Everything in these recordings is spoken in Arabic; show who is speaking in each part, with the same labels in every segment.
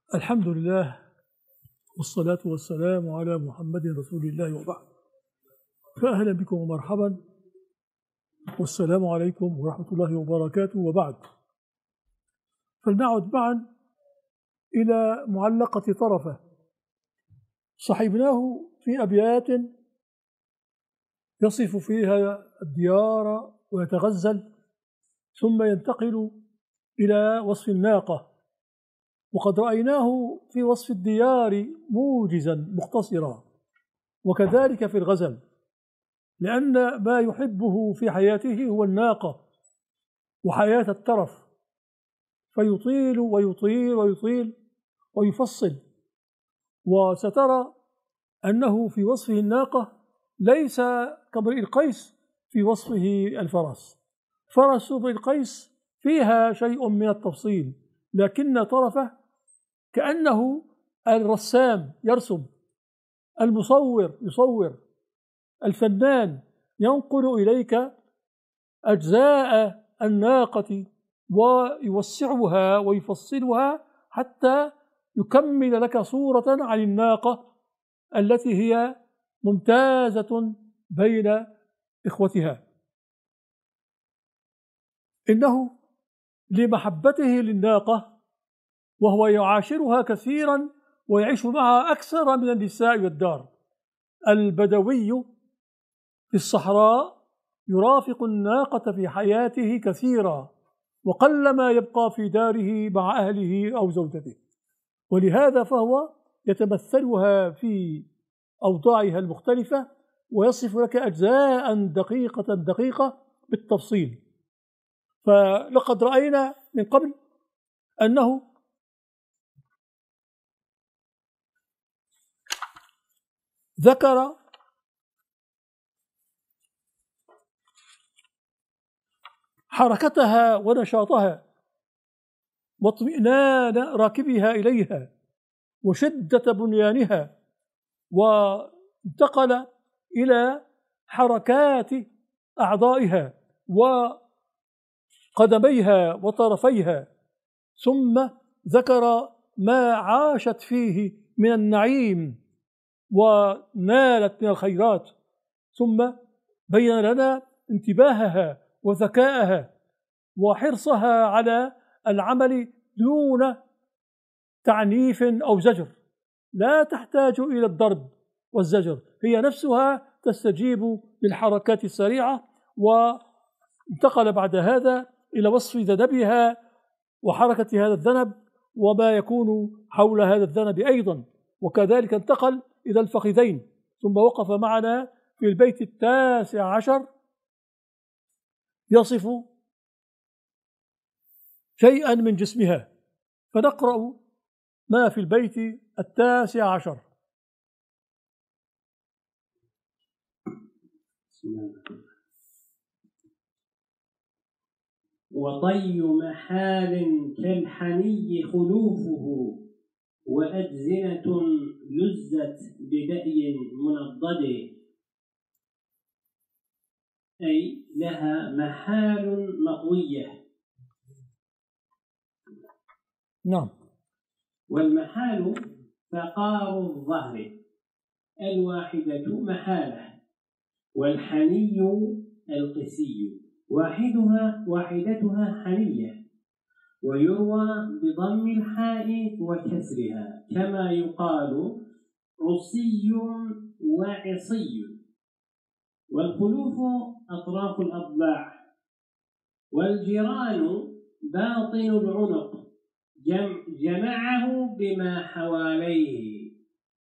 Speaker 1: الحمد لله والصلاة والسلام على محمد رسول الله وبعد. فأهلا بكم ومرحبا والسلام عليكم ورحمة الله وبركاته وبعد. فلنعد معا إلى معلقة طرفة صحبناه في أبيات يصف فيها الديار ويتغزل، ثم ينتقل إلى وصف الناقة، وقد رأيناه في وصف الديار موجزا مختصرا، وكذلك في الغزل، لأن ما يحبه في حياته هو الناقة وحياة الترف، فيطيل ويطيل ويطيل ويفصل. وسترى أنه في وصفه الناقة ليس كامرئ القيس في وصفه الفرس. فرس امرئ القيس فيها شيء من التفصيل، لكن طرفه كأنه الرسام يرسم، المصور يصور، الفنان ينقل إليك أجزاء الناقة ويوسعها ويفصلها حتى يكمل لك صورة عن الناقة التي هي ممتازة بين إخوتها. إنه لمحبته للناقة وهو يعاشرها كثيرا ويعيش معها أكثر من النساء والدار. البدوي في الصحراء يرافق الناقة في حياته كثيرا، وقلما يبقى في داره مع أهله أو زوجته، ولهذا فهو يتمثلها في أوضاعها المختلفة ويصف لك أجزاء دقيقة دقيقة بالتفصيل. فلقد رأينا من قبل أنه ذكر حركتها ونشاطها واطمئنان راكبها إليها وشدة بنيانها، وانتقل إلى حركات أعضائها وقدميها وطرفيها، ثم ذكر ما عاشت فيه من النعيم ونالت من الخيرات، ثم بين لنا انتباهها وذكائها وحرصها على العمل دون تعنيف أو زجر، لا تحتاج إلى الضرب والزجر، هي نفسها تستجيب للحركات السريعة. وانتقل بعد هذا إلى وصف ذنبها وحركة هذا الذنب وما يكون حول هذا الذنب أيضا، وكذلك انتقل إلى الفخذين، ثم وقف معنا في البيت 19 يصف شيئا من جسمها، فنقرأ ما في البيت 19.
Speaker 2: وطي محال كالحني خلوفه، وأجزنة لزت بدأي منضد، أي لها محال مطوية.
Speaker 1: نعم.
Speaker 2: والمحال فقار الظهر الواحدة محالة، والحني القسي واحدتها حنية، ويروى بضم الحاء وكسرها، كما يقال رصي وعصي. والخلوف أطراف الأضلاع، والجيران باطن العنق جمعه بما حواليه.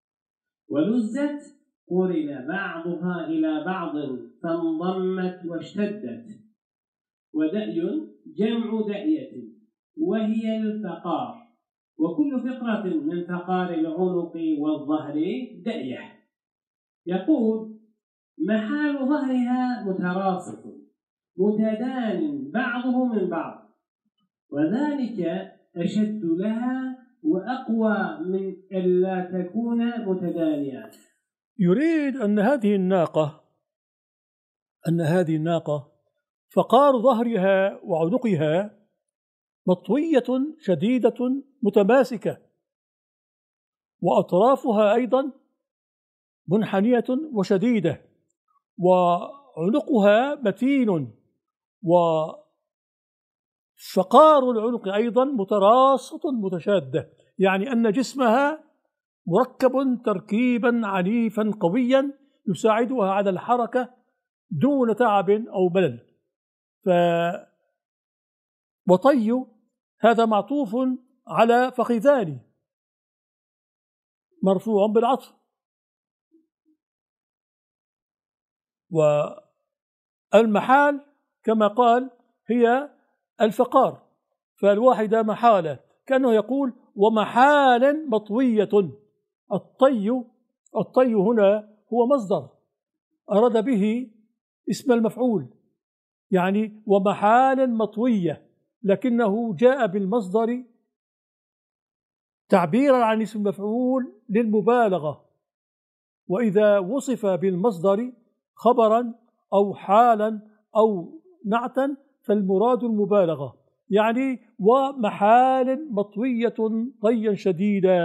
Speaker 2: ولزت قرن بعضها إلى بعض فانضمت واشتدت. ودأي جمع دأية وهي الفقار، وكل فقرة من فقار العنق والظهر دأية. يقول محال ظهرها متراصف متدان بعضه من بعض، وذلك أشد لها وأقوى من ألا تكون متدانية.
Speaker 1: يريد أن هذه الناقة فقار ظهرها وعنقها مطوية شديدة متماسكة، وأطرافها أيضا منحنية وشديدة، وعنقها متين، وفقار العنق أيضا متراصة متشادة، يعني أن جسمها مركب تركيبا عنيفا قويا يساعدها على الحركة دون تعب أو ملل. وطي هذا معطوف على فخذان مرفوع بالعطف. والمحال كما قال هي الفقار، فالواحدة محالة، كأنه يقول ومحال مطوية. الطي هنا هو مصدر أراد به اسم المفعول، يعني ومحال مطوية، لكنه جاء بالمصدر تعبيرا عن اسم المفعول للمبالغة. وإذا وصف بالمصدر خبرا أو حالا أو نعتا فالمراد المبالغة، يعني ومحال مطوية طيا شديدا،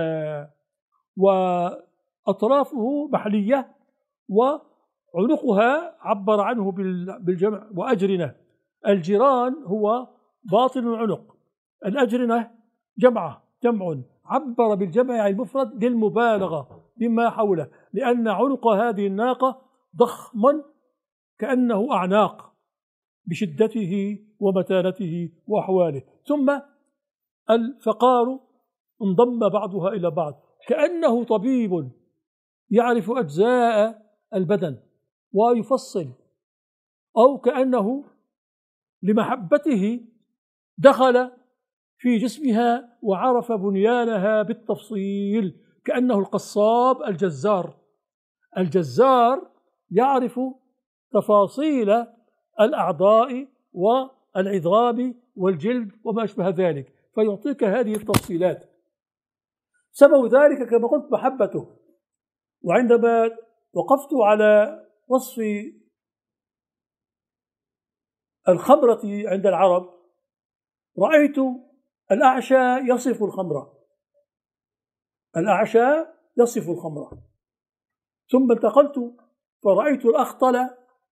Speaker 1: وأطرافه محلية، وعنقها عبر عنه بالجمع وأجرنة. الجيران هو باطن العنق، الأجرنة جمع عبر بالجمع عن المفرد للمبالغة مما حوله، لأن عنق هذه الناقة ضخم كأنه أعناق بشدته ومتانته وأحواله. ثم الفقار انضم بعضها إلى بعض، كأنه طبيب يعرف أجزاء البدن ويفصل، أو كأنه لمحبته دخل في جسمها وعرف بنيانها بالتفصيل، كأنه القصاب الجزار يعرف تفاصيل الأعضاء والعظام والجلد وما أشبه ذلك، فيعطيك هذه التفصيلات. سبب ذلك كما قلت محبته. وعندما وقفت على وصف الخمرة عند العرب رأيت الأعشى يصف الخمرة، ثم انتقلت فرأيت الأخطل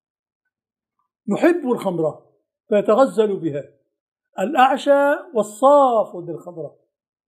Speaker 1: يحب الخمرة فيتغزل بها. الأعشى وصاف بالخمرة،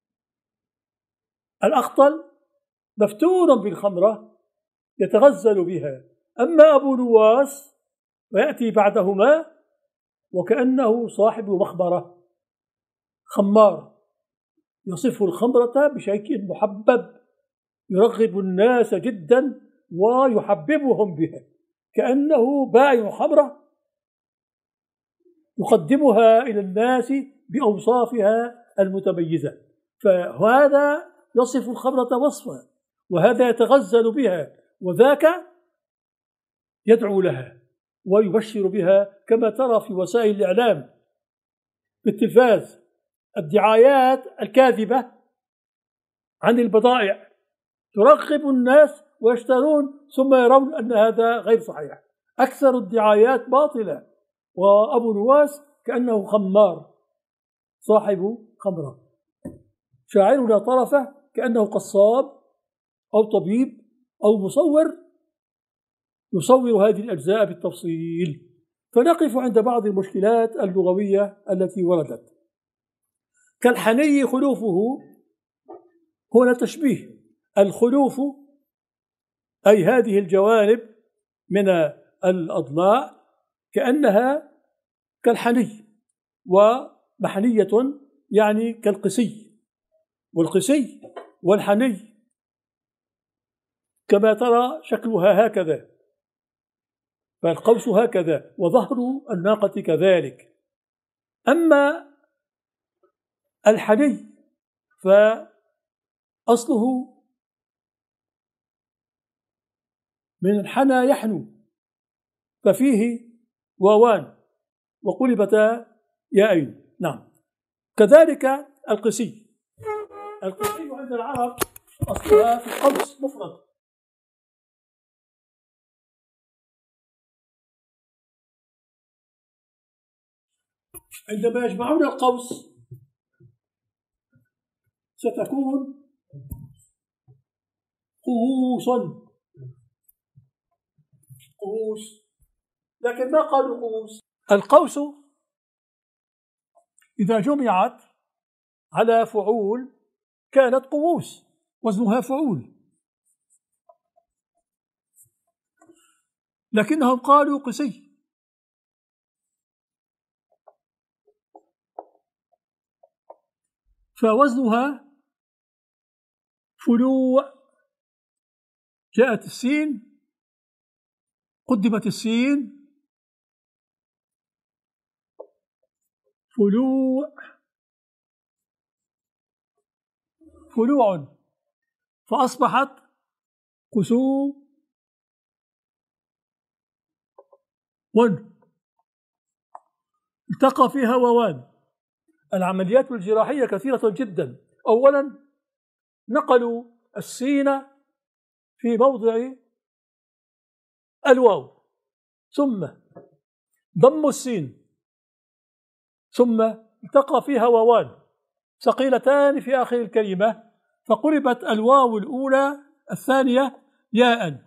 Speaker 1: الأخطل مفتون بالخمرة يتغزل بها. أما أبو نواس ويأتي بعدهما وكأنه صاحب مخبرة، خمار، يصف الخمرة بشيء محبب يرغب الناس جدا ويحببهم بها، كأنه بائع خمرة يقدمها إلى الناس بأوصافها المتميزة. فهذا يصف الخمرة وصفا، وهذا يتغزل بها، وذاك يدعو لها ويبشر بها، كما ترى في وسائل الإعلام بالتلفاز الدعايات الكاذبة عن البضائع ترغب الناس ويشترون ثم يرون أن هذا غير صحيح. أكثر الدعايات باطلة. وأبو نواس كأنه خمار صاحب خمرة. شاعرنا طرفة كأنه قصاب أو طبيب أو مصور يصور هذه الأجزاء بالتفصيل. فنقف عند بعض المشكلات اللغوية التي وردت، كالحني خلوفه. هنا تشبيه الخلوف أي هذه الجوانب من الأضلاع كأنها كالحني، ومحنية يعني كالقسي، والقسي والحني كما ترى شكلها هكذا، فالقوس هكذا وظهر الناقة كذلك. أما الحني فأصله من الحنى يحنو، ففيه واوان وقلبتا ياءين. نعم. كذلك القسي عند العرب أصلها في القوس مفرد، عندما يجمعون القوس ستكون قوس. قوس، لكن ما قالوا قوس. القوس إذا جمعت على فعول كانت قووس، وزنها فعول، لكنهم قالوا قسي. فوزنها فلوع. جاءت السين، قدمت السين، فلوع، فلوع، فأصبحت قسو التقى فيها واوان. العمليات الجراحية كثيرة جدا. أولا نقلوا السين في موضع الواو، ثم ضموا السين، ثم التقى فيها واوان ثقيلتان في آخر الكلمة، فقلبت الواو الأولى الثانية ياء،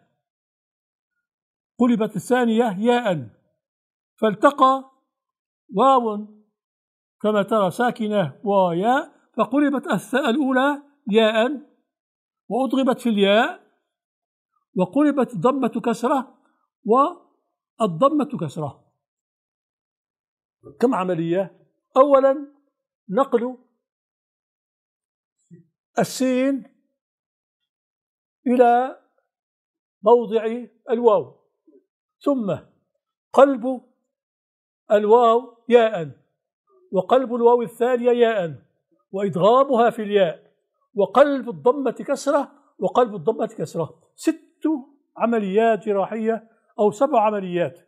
Speaker 1: قلبت الثانية ياء، فالتقى واو كما ترى ساكنة وياء، فقلبت الأولى ياء وأضغمت في الياء، وقلبت الضمة كسرة والضمة كسرة. كم عملية؟ أولا نقل السين إلى موضع الواو، ثم قلب الواو ياء، وقلب الواو الثانية ياء، وإدغامها في الياء، وقلب الضمة كسرة، وقلب الضمة كسرة. 6 عمليات جراحية أو 7 عمليات.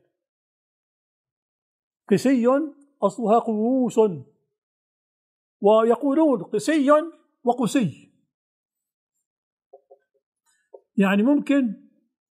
Speaker 1: قسي أصلها قووس، ويقولون قسي وقسي، يعني ممكن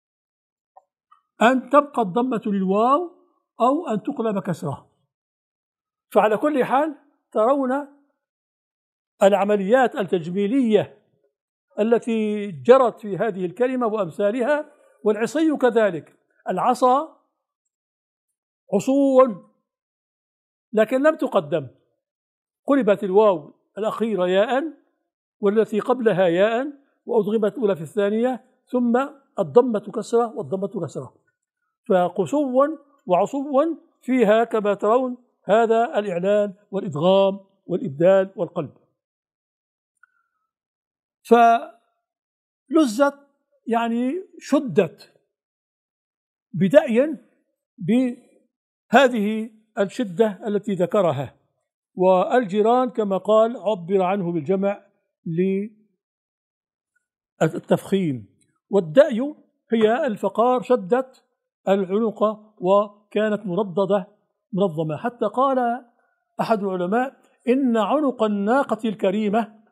Speaker 1: أن تبقى الضمة للواو أو أن تقلب كسرة. فعلى كل حال ترون العمليات التجميلية التي جرت في هذه الكلمة وأمثالها. والعصي كذلك، العصا عصو، لكن لم تقدم، قلبت الواو الأخيرة ياء والتي قبلها ياء، وأضغمت الأولى في الثانية، ثم الضمة كسرة والضمة كسرة. فقسو وعصو فيها كما ترون هذا الإعلان والإدغام والإبدال والقلب. فلزت يعني شدت بدأي بهذه الشدة التي ذكرها. والجيران كما قال عبر عنه بالجمع للتفخيم. والدأي هي الفقار، شدت العنق وكانت منظمة. حتى قال أحد العلماء إن عنق الناقة الكريمة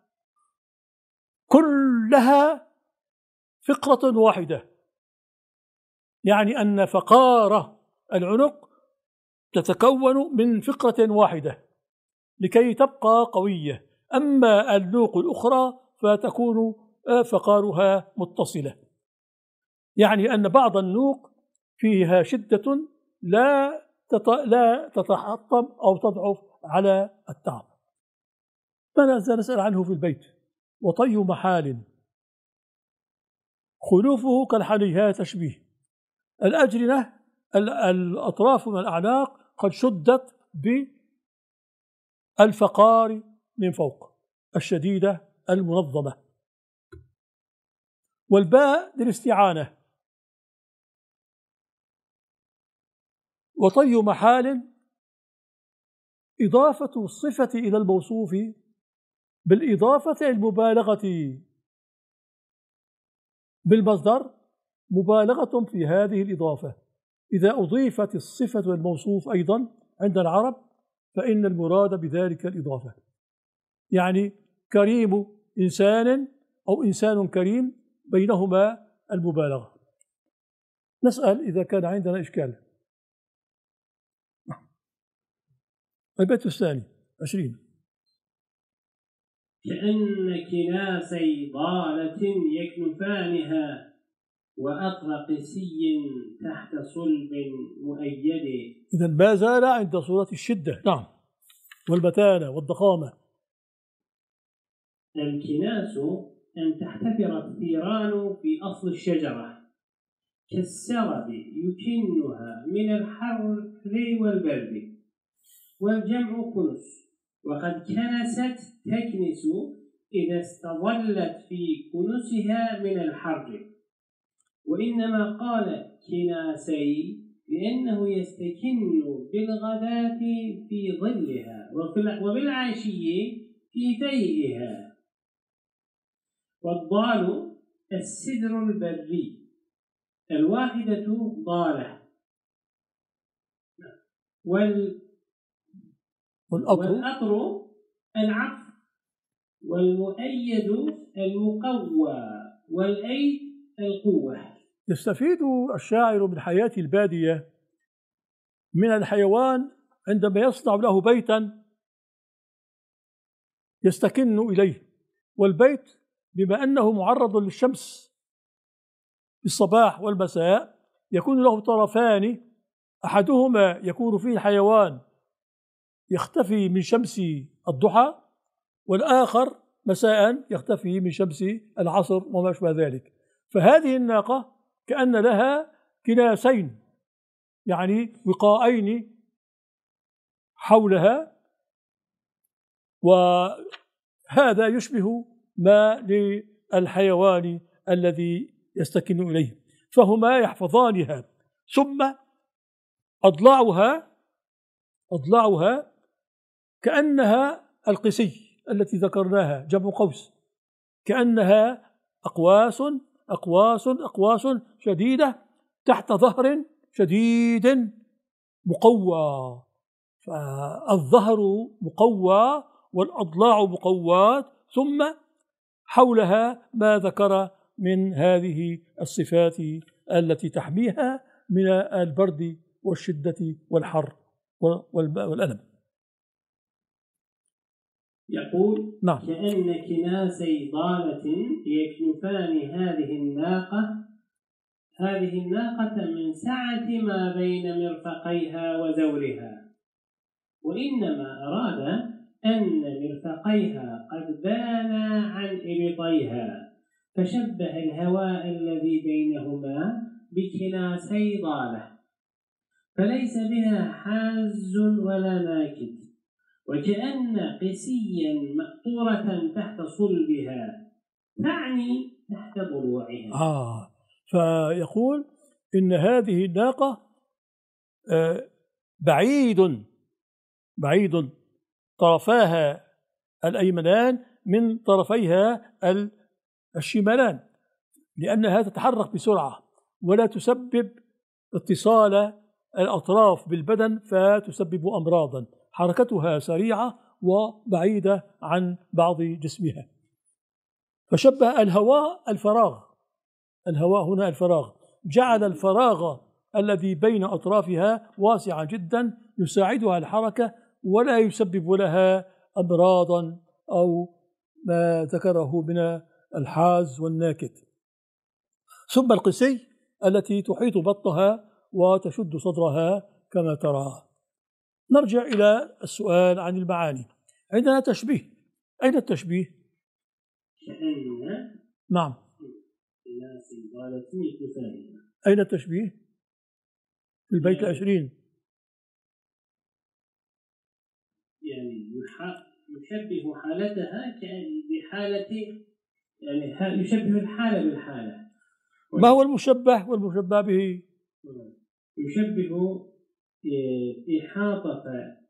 Speaker 1: كلها فقرة واحدة، يعني أن فقار العنق تتكون من فقرة واحدة لكي تبقى قوية. أما النوق الأخرى فتكون فقارها متصلة، يعني أن بعض النوق فيها شدة لا تتحطم أو تضعف على التعب. ماذا نسأل عنه في البيت؟ وطي محال خلوفه كالحنيها تشبيه. الأجنة الأطراف من الأعناق قد شدت بالفقار من فوق الشديدة المنظمة. والباء للاستعانة. وطي محال إضافة الصفة إلى الموصوف بالإضافة المبالغة بالمصدر، مبالغة في هذه الإضافة. إذا أضيفت الصفة والموصوف أيضا عند العرب فإن المراد بذلك الإضافة، يعني كريم إنسان أو إنسان كريم بينهما المبالغة. نسأل إذا كان عندنا إشكال. البيت الثاني 20.
Speaker 2: كأن كناسي ضالة يكنفانها وأطر قسي تحت صلب مؤيد.
Speaker 1: إذا ما زال عند صورة الشدة، نعم، والمتانة والضخامة.
Speaker 2: الكناس أن تحتفر الثيران في أصل الشجرة كالسرب يكنها من الحر والبرد، والجمع كنس، وقد كنست تكنس إذا استظلت في كنسها من الحر. وإنما قال كناسي لأنه يستكن بالغداة في ظلها وبالعشي في فيئها. والضال السدر البري، الواحدة ضالة، والأطر العطف، والمؤيد المقوى، والأيد القوة.
Speaker 1: يستفيد الشاعر من حياة البادية من الحيوان عندما يصنع له بيتا يستكن إليه، والبيت بما أنه معرض للشمس في الصباح والمساء يكون له طرفان، أحدهما يكون فيه الحيوان يختفي من شمس الضحى، والآخر مساء يختفي من شمس العصر وما أشبه ذلك. فهذه الناقة كأن لها كناسين، يعني وقاءين حولها، وهذا يشبه ما للحيوان الذي يستكن إليه، فهما يحفظانها. ثم أضلاعها كأنها القسي التي ذكرناها، جمع قوس، كأنها أقواس شديدة تحت ظهر شديد مقوى، فالظهر مقوى والأضلاع مقوات، ثم حولها ما ذكر من هذه الصفات التي تحميها من البرد والشدة والحر والألم.
Speaker 2: يقول:
Speaker 1: نعم.
Speaker 2: كأن كناسي ضالة يكنفان هذه الناقة من سعة ما بين مرفقيها وزورها، وإنما أراد أن مرفقيها قد بانا عن إبطيها، فشبه الهواء الذي بينهما بكناسي ضالة، فليس بها حاز ولا ناكد، وكأن قسيا مأطورة تحت صلبها، تعني تحت ضلوعها.
Speaker 1: فيقول إن هذه الناقة بعيد طرفاها الأيمنان من طرفيها الشمالان، لأنها تتحرك بسرعة ولا تسبب اتصال الأطراف بالبدن فتسبب أمراضا، حركتها سريعة وبعيدة عن بعض جسمها. فشبه الهواء هنا الفراغ، جعل الفراغ الذي بين أطرافها واسعا جدا يساعدها الحركة ولا يسبب لها أمراضا أو ما ذكره من الحاز والناكد. ثم القسي التي تحيط بطنها وتشد صدرها كما ترى. نرجع إلى السؤال عن المعاني. عندنا تشبيه، أين التشبيه؟ نعم، أين التشبيه؟ في البيت 20.
Speaker 2: يعني يشبه حالتها بحالة، يعني يشبه الحالة بالحالة.
Speaker 1: ما هو المشبه والمشبه به؟
Speaker 2: يشبه إحاطة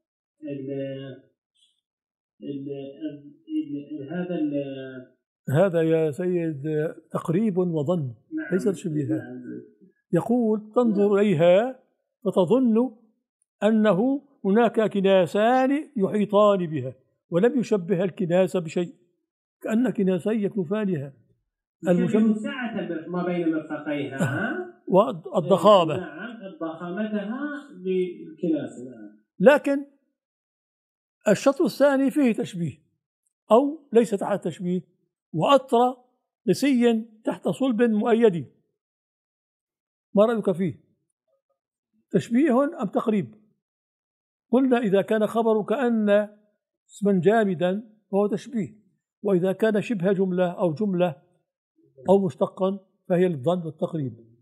Speaker 1: هذا يا سيد تقريب وظن، ليس تشبيها. يقول: تنظر إليها فتظن أنه هناك كناسان يحيطان بها، ولم يشبه الكناس بشيء، كأن كناسي يكنفانها.
Speaker 2: المشبه سعة ما بين مرفقيها
Speaker 1: والضخامة.
Speaker 2: نعم، ضخامتها بالكناس. نعم.
Speaker 1: لكن الشطر الثاني فيه تشبيه، أو ليس تحت تشبيه. وأطرقسي تحت صلب مؤيد، ما رأيك فيه؟ تشبيه أم تقريب؟ قلنا إذا كان خبر كأن اسما جامدا فهو تشبيه، وإذا كان شبه جملة أو جملة أو مشتقا فهي للظن والتقريب.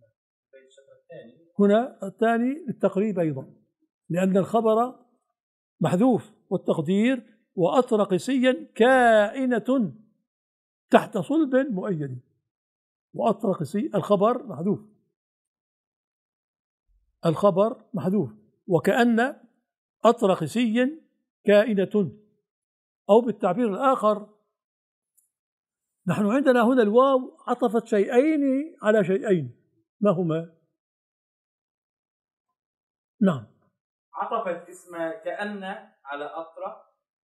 Speaker 1: هنا الثاني للتقريب أيضا، لأن الخبر محذوف، والتقدير وأطرقسيا كائنة تحت صلب مؤيد. وأطرقسي الخبر محذوف، الخبر محذوف، وكأن أطرقسي كائنة. أو بالتعبير الآخر، نحن عندنا هنا الواو عطفت شيئين على شيئين، ما هما؟ نعم،
Speaker 3: عطفت اسم كأن على أطرى،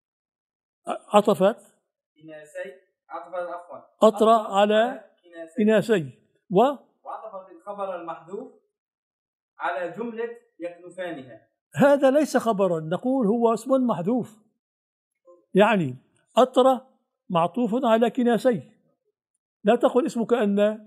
Speaker 1: عطفت
Speaker 3: كناسي، عطفت عفوا
Speaker 1: أطرى على كناسي،
Speaker 3: وعطفت الخبر المحذوف على جملة يكنفانها.
Speaker 1: هذا ليس خبرا، نقول هو اسم محذوف، يعني أطرى معطوف على كناسي، لا تقل اسم كأن.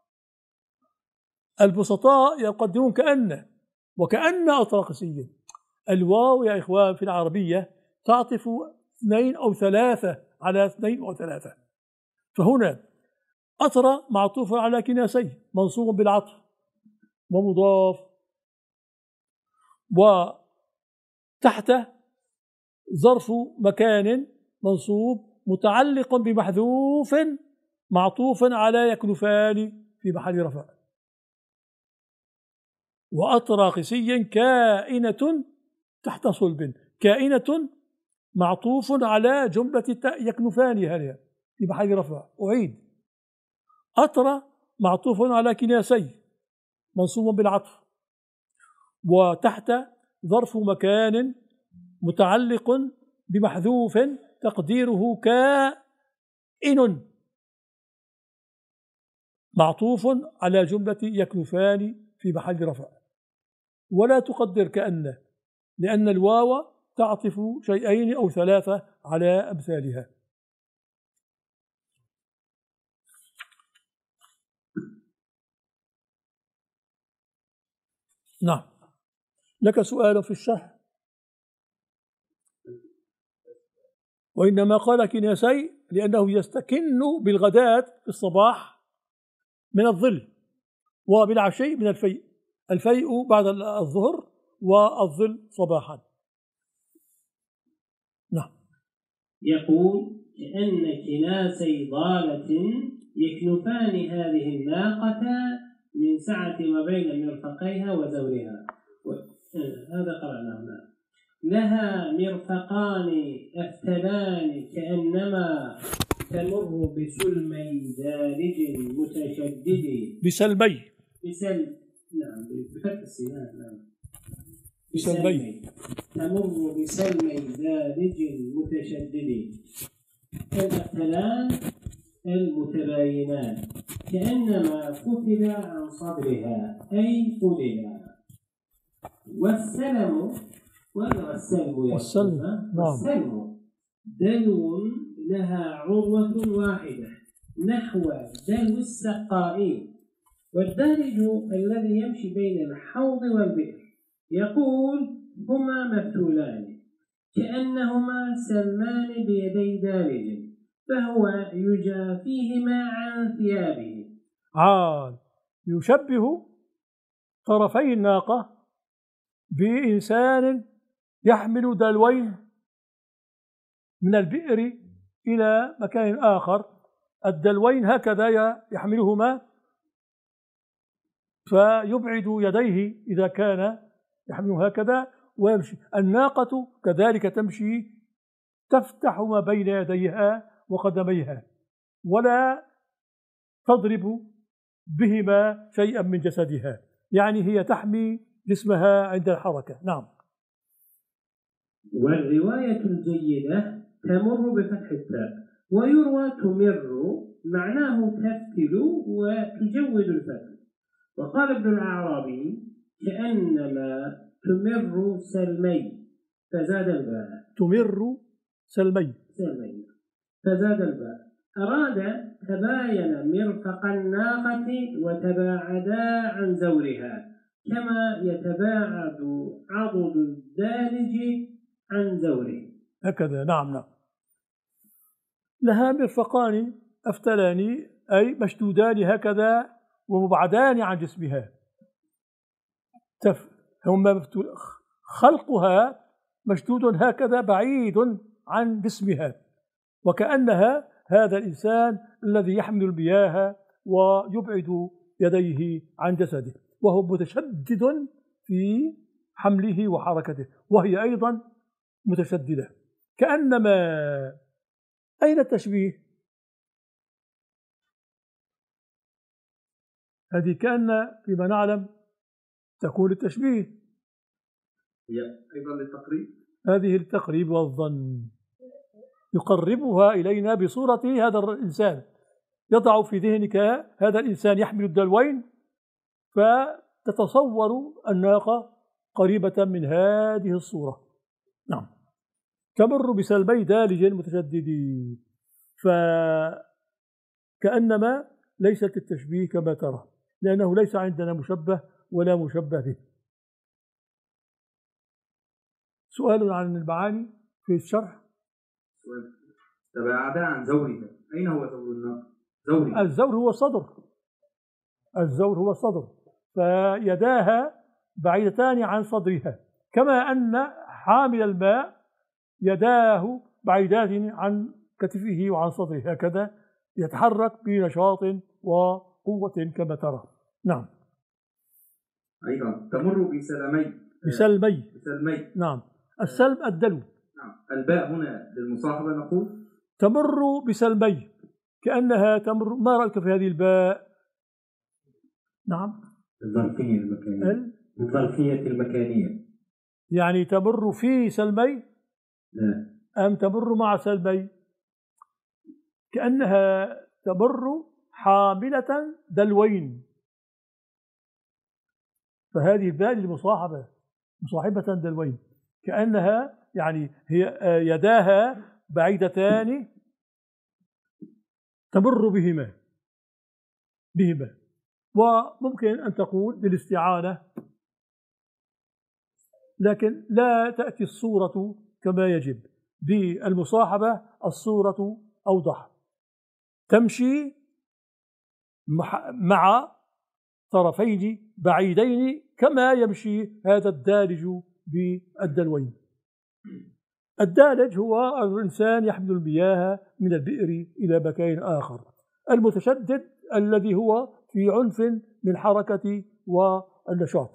Speaker 1: البسطاء يقدمون كأن، وكأن أطرقسي. الواو يا إخوان في العربية تعطف اثنين أو ثلاثة على اثنين أو ثلاثة، فهنا أطرى معطوف على كناسي منصوب بالعطف ومضاف، وتحته ظرف مكان منصوب متعلق بمحذوف معطوف على يكنفان في محل رفع. وأطراقسي كائنة تحت صلب، كائنة معطوف على جملة يكنفان هذه في محل رفع. أعيد، أطرى معطوف على كناسي منصوب بالعطف، وتحت ظرف مكان متعلق بمحذوف تقديره كائن معطوف على جملة يكنفان في محل رفع. ولا تقدر كأن، لأن الواو تعطف شيئين أو ثلاثة على أمثالها. نعم، لك سؤال في الشرح؟ وإنما قال كناسي لأنه يستكن بالغداة في الصباح من الظل، وبالعشي من الفيء، الفيء بعد الظهر والظل صباحا. نعم.
Speaker 2: يقول كأن كناسي ضالة يكنفان هذه الناقة من سعة ما بين مرفقيها وزورها. هذا قرأناه هنا. لها مرفقان أفتلان كأنما تمر بسلمي دارج متشدد.
Speaker 1: بسلمي.
Speaker 2: نعم، بفتح السنان. نعم.
Speaker 1: بسلمي.
Speaker 2: تمر بسلمي دارج متشدد. الأفتلان المتباينان كأنما فتل عن صدرها أي فللا. والسلم
Speaker 1: والسلم
Speaker 2: والسلم دلو لها عروة واحدة نحو دلو السقاء. والدارج الذي يمشي بين الحوض والبئر. يقول هما مفتولان كأنهما سلمان بيدي دارج فهو يجافيهما عن ثيابه.
Speaker 1: يشبه طرفي الناقة بإنسان يحمل دلويه من البئر إلى مكان آخر، الدلوين هكذا يحملهما فيبعد يديه إذا كان يحمله هكذا ويمشي. الناقة كذلك تمشي تفتح ما بين يديها وقدميها ولا تضرب بهما شيئا من جسدها، يعني هي تحمي جسمها عند الحركة. نعم.
Speaker 2: والرواية الجيدة تمر بفتح التاء، ويروى تمر معناه تفتل وتجود الفتح. وقال ابن الأعرابي كأنما تمر سلمي فزاد الباء.
Speaker 1: تمر سلمي
Speaker 2: فزاد الباء. أراد تباين مرفق الناقة وتباعدا عن زورها كما يتباعد عضد الدالج عن زوره.
Speaker 1: هكذا. نعم نعم. لها مرفقان أفتلان أي مشدودان هكذا ومبعدان عن جسمها. خلقها مشدود هكذا بعيد عن جسمها، وكأنها هذا الإنسان الذي يحمل المياه ويبعد يديه عن جسده، وهو متشدد في حمله وحركته، وهي أيضا متشددة. كأنما أين التشبيه؟ هذه كأن فيما نعلم تكون التشبيه،
Speaker 3: هي أيضا للتقريب.
Speaker 1: هذه التقريب والظن، يقربها إلينا بصورة هذا الإنسان، يضع في ذهنك هذا الإنسان يحمل الدلوين، فتتصور الناقة قريبة من هذه الصورة. نعم. تمر بسلبي دالج متشددين، فكأنما ليست التشبيه كما ترى، لأنه ليس عندنا مشبه ولا مشبه به. سؤال عن المعاني في الشرح.
Speaker 3: تباعدا عن زورها، أين هو زور الناقة؟ زورها.
Speaker 1: الزور هو الصدر، الزور هو الصدر، فيداها بعيدتان عن صدرها، كما أن حامل الماء يداه بعيدات عن كتفه وعن صدره، هكذا يتحرك بنشاط وقوة كما ترى. نعم.
Speaker 3: أيضا تمر
Speaker 1: بسلمي. نعم. السلم الدلو.
Speaker 3: نعم. الباء هنا للمصاحبة نقول
Speaker 1: تمر بسلمي، كأنها تمر. ما رأيك في هذه الباء؟ نعم.
Speaker 2: الظرفية المكانية. الظرفية المكانية،
Speaker 1: يعني تمر في سلمي
Speaker 2: لا
Speaker 1: أم تمر مع سلمي؟ كأنها تمر حاملة دلوين، فهذه الباء للمصاحبة، مصاحبة دلوين، كأنها يعني هي يداها بعيدتان تمر بهما، وممكن أن تقول بالاستعانة، لكن لا تأتي الصورة كما يجب. بالمصاحبة الصورة أوضح، تمشي مع طرفين بعيدين كما يمشي هذا الدالج بالدلوين. الدالج هو الإنسان يحمل المياه من البئر إلى مكان آخر. المتشدد الذي هو في عنف للحركة والنشاط.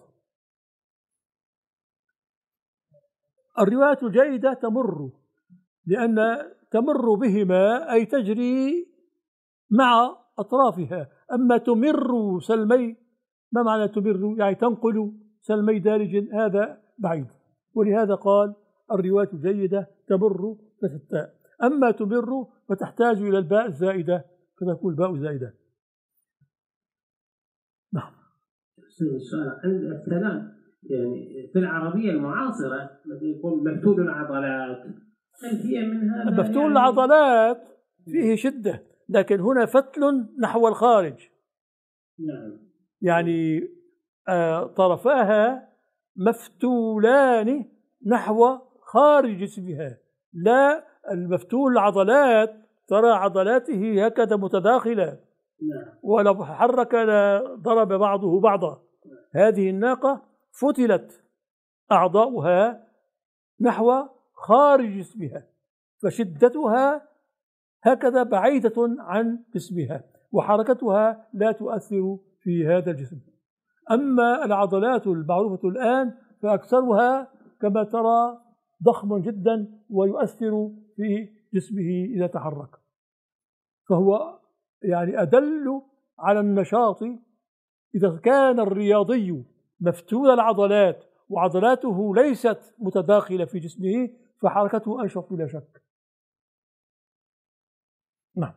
Speaker 1: الرواية الجيدة تمر، لأن تمر بهما أي تجري مع أطرافها. أما تمر سلمي، ما معنى تمر؟ يعني تنقل سلمي دالج، هذا بعيد، ولهذا قال الرواية الجيدة تمر فتاء. أما تمر فتحتاج إلى الباء الزائدة، فتكون الباء زائدة. نعم.
Speaker 2: السؤال عند الثلاث يعني في العربية المعاصرة يقول مفتول العضلات، هل هي من هذا؟
Speaker 1: مفتول يعني العضلات فيه شدة، لكن هنا فتل نحو الخارج.
Speaker 2: نعم.
Speaker 1: يعني طرفاها مفتولان نحو خارج جسمها، لا المفتول العضلات ترى عضلاته هكذا متداخلة، ولو حرك ضرب بعضه بعضا. هذه الناقة فتلت أعضاؤها نحو خارج جسمها، فشدتها هكذا بعيدة عن جسمها، وحركتها لا تؤثر في هذا الجسم. أما العضلات المعروفة الآن فأكثرها كما ترى ضخم جدا ويؤثر في جسمه إذا تحرك، فهو يعني أدل على النشاط. إذا كان الرياضي مفتول العضلات وعضلاته ليست متداخلة في جسمه فحركته أنشط بلا شك. نعم.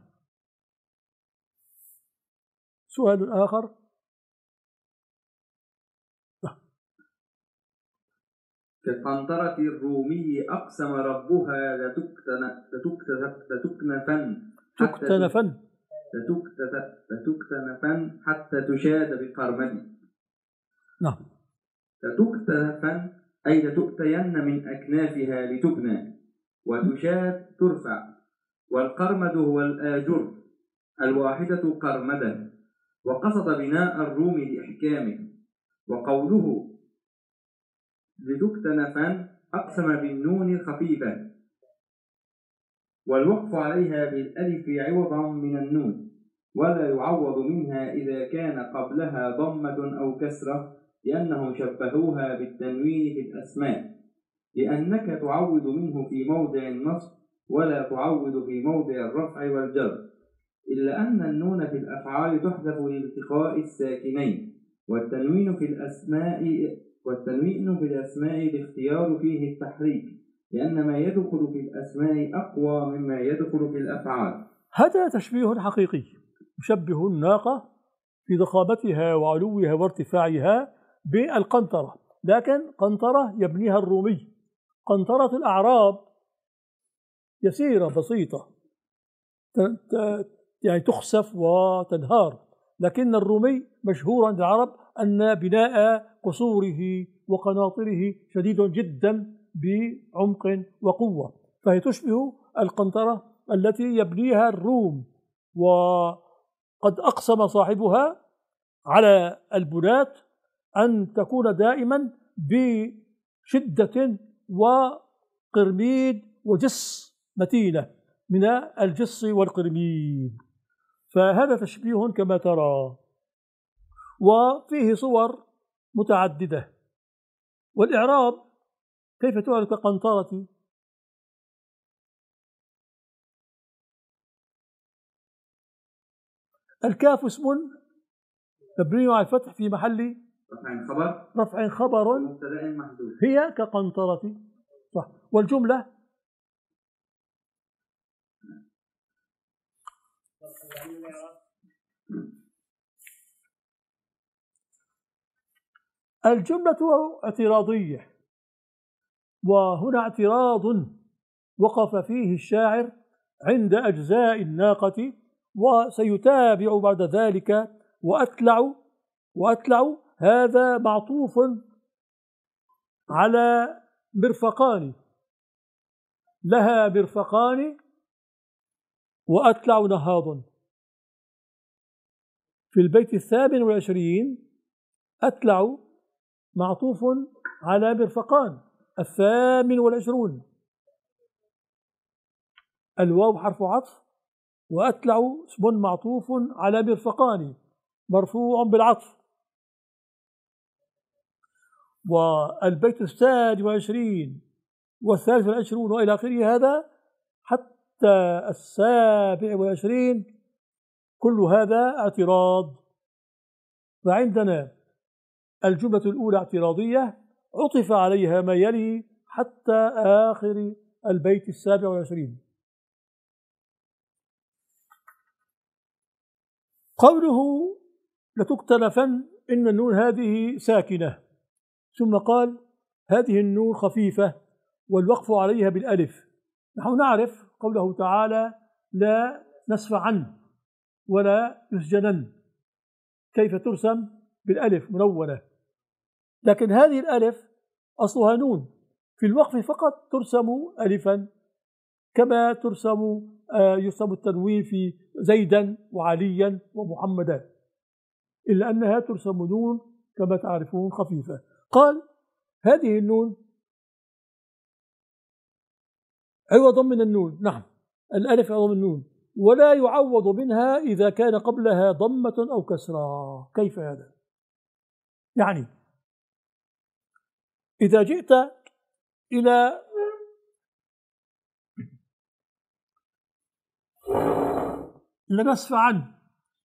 Speaker 1: سؤال آخر.
Speaker 3: كقنطرة الرومي أقسم ربها لتكتنفن حتى تشاد بقرمد.
Speaker 1: نعم.
Speaker 3: لتكتنفن أي لتؤتين من أكنافها لتبنى، وتشاد ترفع. والقرمد هو الآجر، الواحدة قرمدا، وقصد بناء الروم لإحكامه. وقوله لتكتنفن أقسم بالنون الخفيفة، والوقف عليها بالألف عوضا من النون، ولا يعوض منها إذا كان قبلها ضمة أو كسرة، لأنهم شبهوها بالتنوين في الأسماء، لأنك تعوض منه في موضع النصب ولا تعوض في موضع الرفع والجر، إلا أن النون في الأفعال تحذف لالتقاء الساكنين، والتنوين في الأسماء الاختيار فيه التحريك، لأن ما يدخل في الأسماء أقوى مما يدخل في الأفعال.
Speaker 1: هذا تشبيه حقيقي يشبه الناقة في ضخامتها وعلوها وارتفاعها بالقنطرة، لكن قنطرة يبنيها الرومي. قنطرة الأعراب يسيرة بسيطة يعني تخسف وتنهار، لكن الرومي مشهور عند العرب أن بناء قصوره وقناطره شديد جدا بعمق وقوة، فهي تشبه القنطرة التي يبنيها الروم. وقد أقسم صاحبها على البنات أن تكون دائما بشدة وقرميد وجص متينة من الجص والقرميد. فهذا تشبيه كما ترى، وفيه صور متعددة. والإعراب كيف تعرف قنطرة؟ الكاف اسم مبني على الفتح في محل رفع خبر هي كقنطرة، صح. والجملة اعتراضية، وهنا اعتراض وقف فيه الشاعر عند أجزاء الناقة، وسيتابع بعد ذلك وأتلع هذا معطوف على مرفقان، لها مرفقان وأتلع نهاض. في البيت 28 أتلع معطوف على مرفقان. 28 الواو حرف عطف، وأتلع اسم معطوف على مرفقان مرفوع بالعطف. والبيت 26 و23 وإلى آخره، هذا حتى 27 كل هذا اعتراض. فعندنا الجملة الأولى اعتراضية عطف عليها ما يلي حتى آخر البيت 27. قوله لتكتنفن، إن النون هذه ساكنة، ثم قال هذه النون خفيفة والوقف عليها بالألف. نحن نعرف قوله تعالى لا نسفعن ولا يسجنن كيف ترسم بالألف منونة، لكن هذه الألف أصلها نون، في الوقف فقط ترسم ألفا، كما يرسم التنوين في زيدا وعليا ومحمدا، إلا أنها ترسم نون كما تعرفون خفيفة. قال هذه النون عوضا من النون، نعم الألف عوض من النون، ولا يعوض منها إذا كان قبلها ضمة أو كسرة. كيف هذا؟ يعني إذا جئت إلى لنسفعن،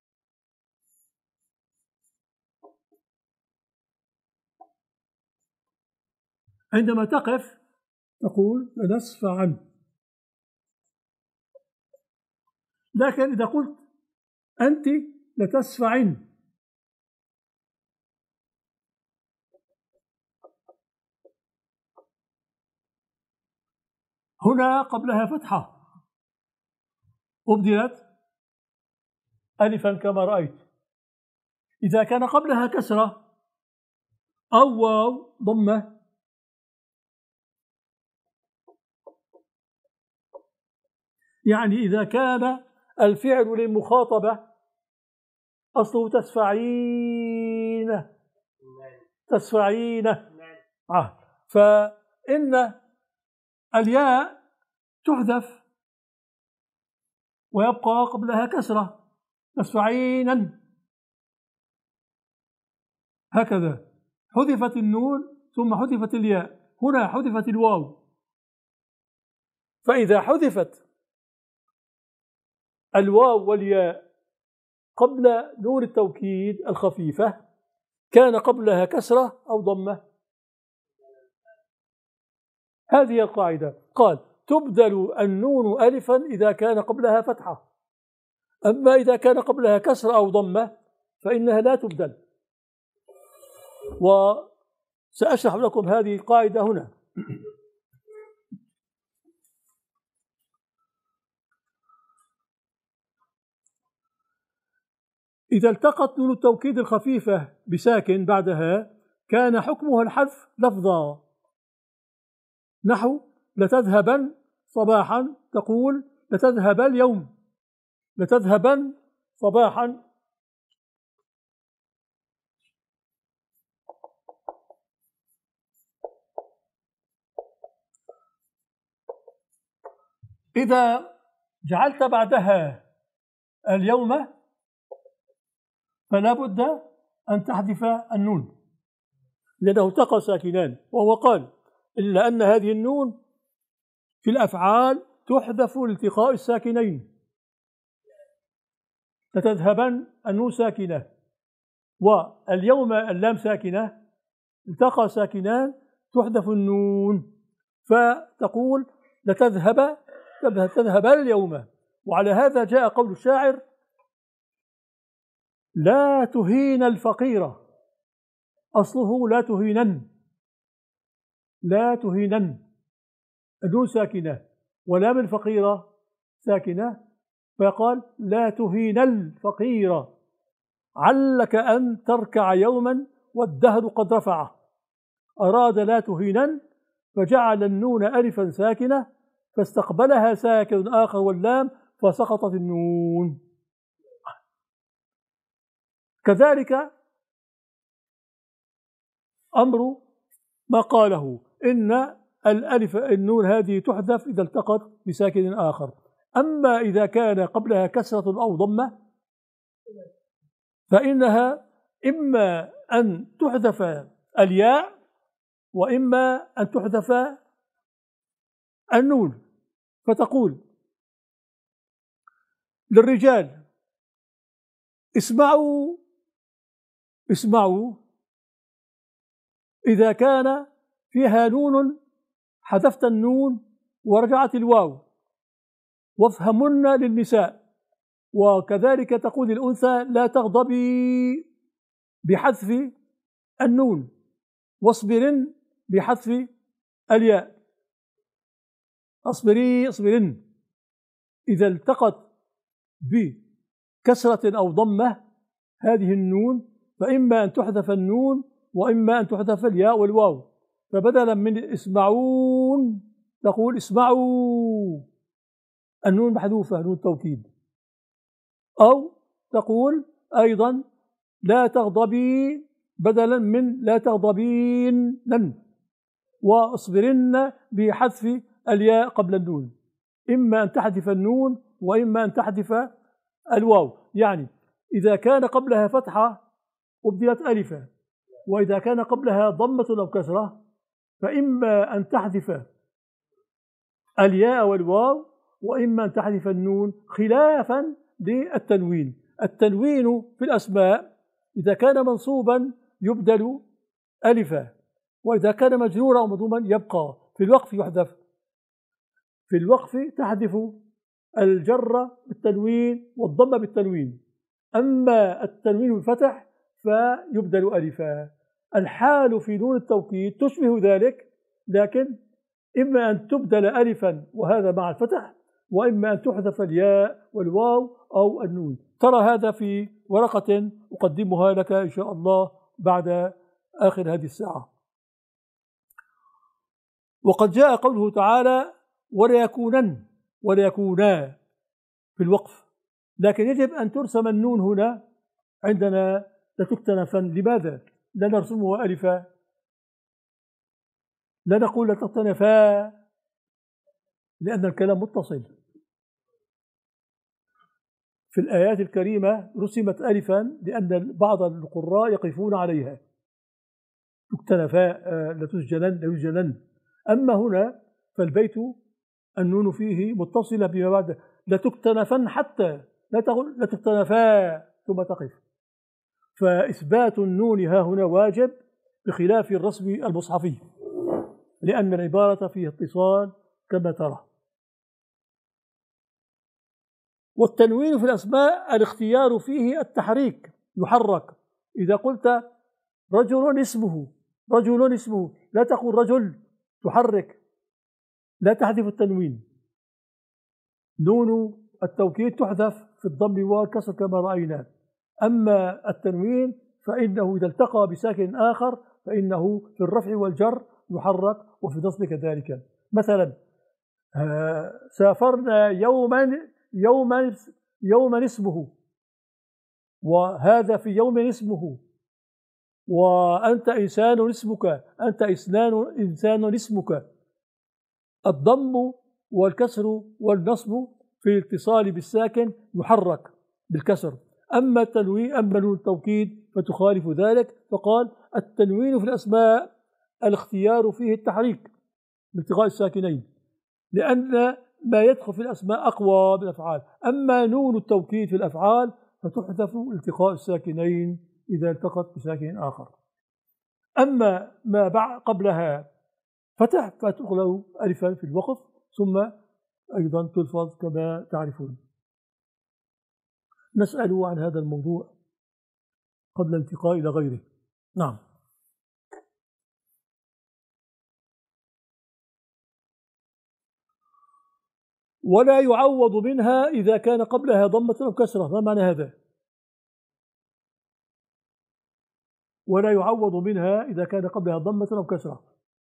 Speaker 1: عندما تقف تقول لنسفعن، لكن إذا قلت أنت لتسفعن هنا قبلها فتحة أبدلت ألفا كما رأيت. إذا كان قبلها كسرة أو واو ضمة يعني إذا كان الفعل للمخاطبة أصله تسفعين فإن الياء تحذف ويبقى قبلها كسرة تسفعينا هكذا. حذفت النون ثم حذفت الياء، هنا حذفت الواو. فإذا حذفت الواو والياء قبل نون التوكيد الخفيفة كان قبلها كسرة أو ضمة. هذه القاعدة. قال تبدل النون ألفا إذا كان قبلها فتحة، أما إذا كان قبلها كسرة أو ضمة فإنها لا تبدل. وسأشرح لكم هذه القاعدة هنا. إذا التقت نون التوكيد الخفيفة بساكن بعدها كان حكمها الحذف لفظا، نحو لتذهبن صباحا، تقول لتذهب اليوم، لتذهبن صباحا. إذا جعلت بعدها اليوم فلا بد أن تحذف النون لأنه التقى ساكنان. وهو قال إلا أن هذه النون في الأفعال تحذف لالتقاء الساكنين، لتذهبن النون ساكنة واليوم اللام ساكنة، التقى ساكنان تحذف النون فتقول تذهب اليوم. وعلى هذا جاء قول الشاعر لا تهين الفقير، أصله لا تهينن، لا تهينن، النون ساكنة ولام الفقيرة ساكنة فقال لا تهين الفقير علك أن تركع يوما والدهر قد رفعه. أراد لا تهينن فجعل النون ألفا ساكنة فاستقبلها ساكن آخر واللام فسقطت النون. كذلك أمر ما قاله إن الألف النون هذه تحذف إذا التقت بساكن آخر. أما إذا كان قبلها كسرة أو ضمة فإنها إما أن تحذف الياء وإما أن تحذف النون. فتقول للرجال اسمعوا إذا كان فيها نون حذفت النون ورجعت الواو، وافهمن للنساء. وكذلك تقول للأنثى لا تغضبي بحذف النون، واصبرن بحذف الياء، اصبرن. إذا التقت بكسرة أو ضمة هذه النون فإما أن تحذف النون وإما أن تحذف الياء والواو. فبدلا من اسمعون تقول اسمعوا، النون محذوفة نون التوكيد. أو تقول أيضا لا تغضبي بدلا من لا تغضبين، واصبرن بحذف الياء قبل النون، إما أن تحذف النون وإما أن تحذف الواو. يعني إذا كان قبلها فتحة أبدلت ألفا، وإذا كان قبلها ضمة أو كسرة فإما أن تحذف الياء والواو وإما أن تحذف النون، خلافا للتنوين. التنوين في الأسماء إذا كان منصوبا يبدل ألفا، وإذا كان مجرورا أو مضموما يبقى. في الوقف يحذف، في الوقف تحذف الجر بالتنوين والضم بالتنوين، أما التنوين بالفتح فيبدل ألفا. الحال في نون التوكيد تشبه ذلك، لكن إما أن تبدل ألفا وهذا مع الفتح، وإما أن تحذف الياء والواو أو النون. ترى هذا في ورقة أقدمها لك إن شاء الله بعد آخر هذه الساعة. وقد جاء قوله تعالى وليكونا في الوقف، لكن يجب أن ترسم النون هنا عندنا لتكتنفا. لماذا لا نرسمها ألفا؟ لا نقول لتكتنفا، لأن الكلام متصل. في الآيات الكريمة رسمت ألفا لأن بعض القراء يقفون عليها، تكتنفا لا يسجنن. أما هنا فالبيت النون فيه متصلة بما بعد، لا تكتنفن حتى لا تقول لا تكتنفا ثم تقف. فإثبات النون ها هنا واجب بخلاف الرسم المصحفي، لأن العبارة فيها اتصال كما ترى. والتنوين في الأسماء الاختيار فيه التحريك، يحرك. إذا قلت رجل اسمه لا تقول رجل، تحرك، لا تحذف التنوين. نون التوكيد تحذف في الضم والكسر كما رأينا. أما التنوين فإنه إذا التقى بساكن آخر فإنه في الرفع والجر يحرك، وفي النصب كذلك. مثلا سافرنا يوما اسمه، وهذا في يوم اسمه. وأنت إنسان اسمك، أنت إنسان اسمك. الضم والكسر والنصب في الاتصال بالساكن يحرك بالكسر. أما التنوين نون التوكيد فتخالف ذلك، فقال التنوين في الأسماء الاختيار فيه التحريك بالتقاء الساكنين، لأن ما يدخل في الأسماء أقوى بالأفعال. أما نون التوكيد في الأفعال فتحذف التقاء الساكنين إذا التقت بساكن آخر. أما ما قبلها فتح فتغلو ألفا في الوقف، ثم أيضا تلفظ كما تعرفون. نسأل عن هذا الموضوع قبل الانتقال إلى غيره. نعم. ولا يعوض منها إذا كان قبلها ضمة أو كسرة. ما معنى هذا؟ ولا يعوض منها إذا كان قبلها ضمة أو كسرة.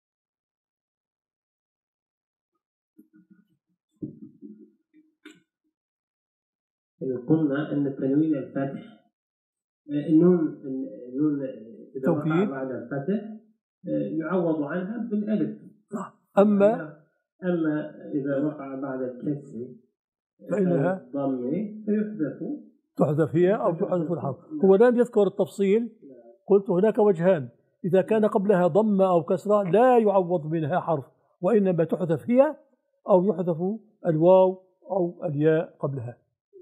Speaker 2: قلنا أن التنوين الفتح، النون إذا وقع بعد الفتح يعوض عنها بالألف.
Speaker 1: أما
Speaker 2: إذا وقع بعد الكسر
Speaker 1: فإنها
Speaker 2: ضمه
Speaker 1: تحذف هي أو تحذف الحرف. هو لم يذكر التفصيل. قلت هناك وجهان: إذا كان قبلها ضمة أو كسرة لا يعوض منها حرف، وإنما تحذف هي أو يحذف الواو أو الياء قبلها.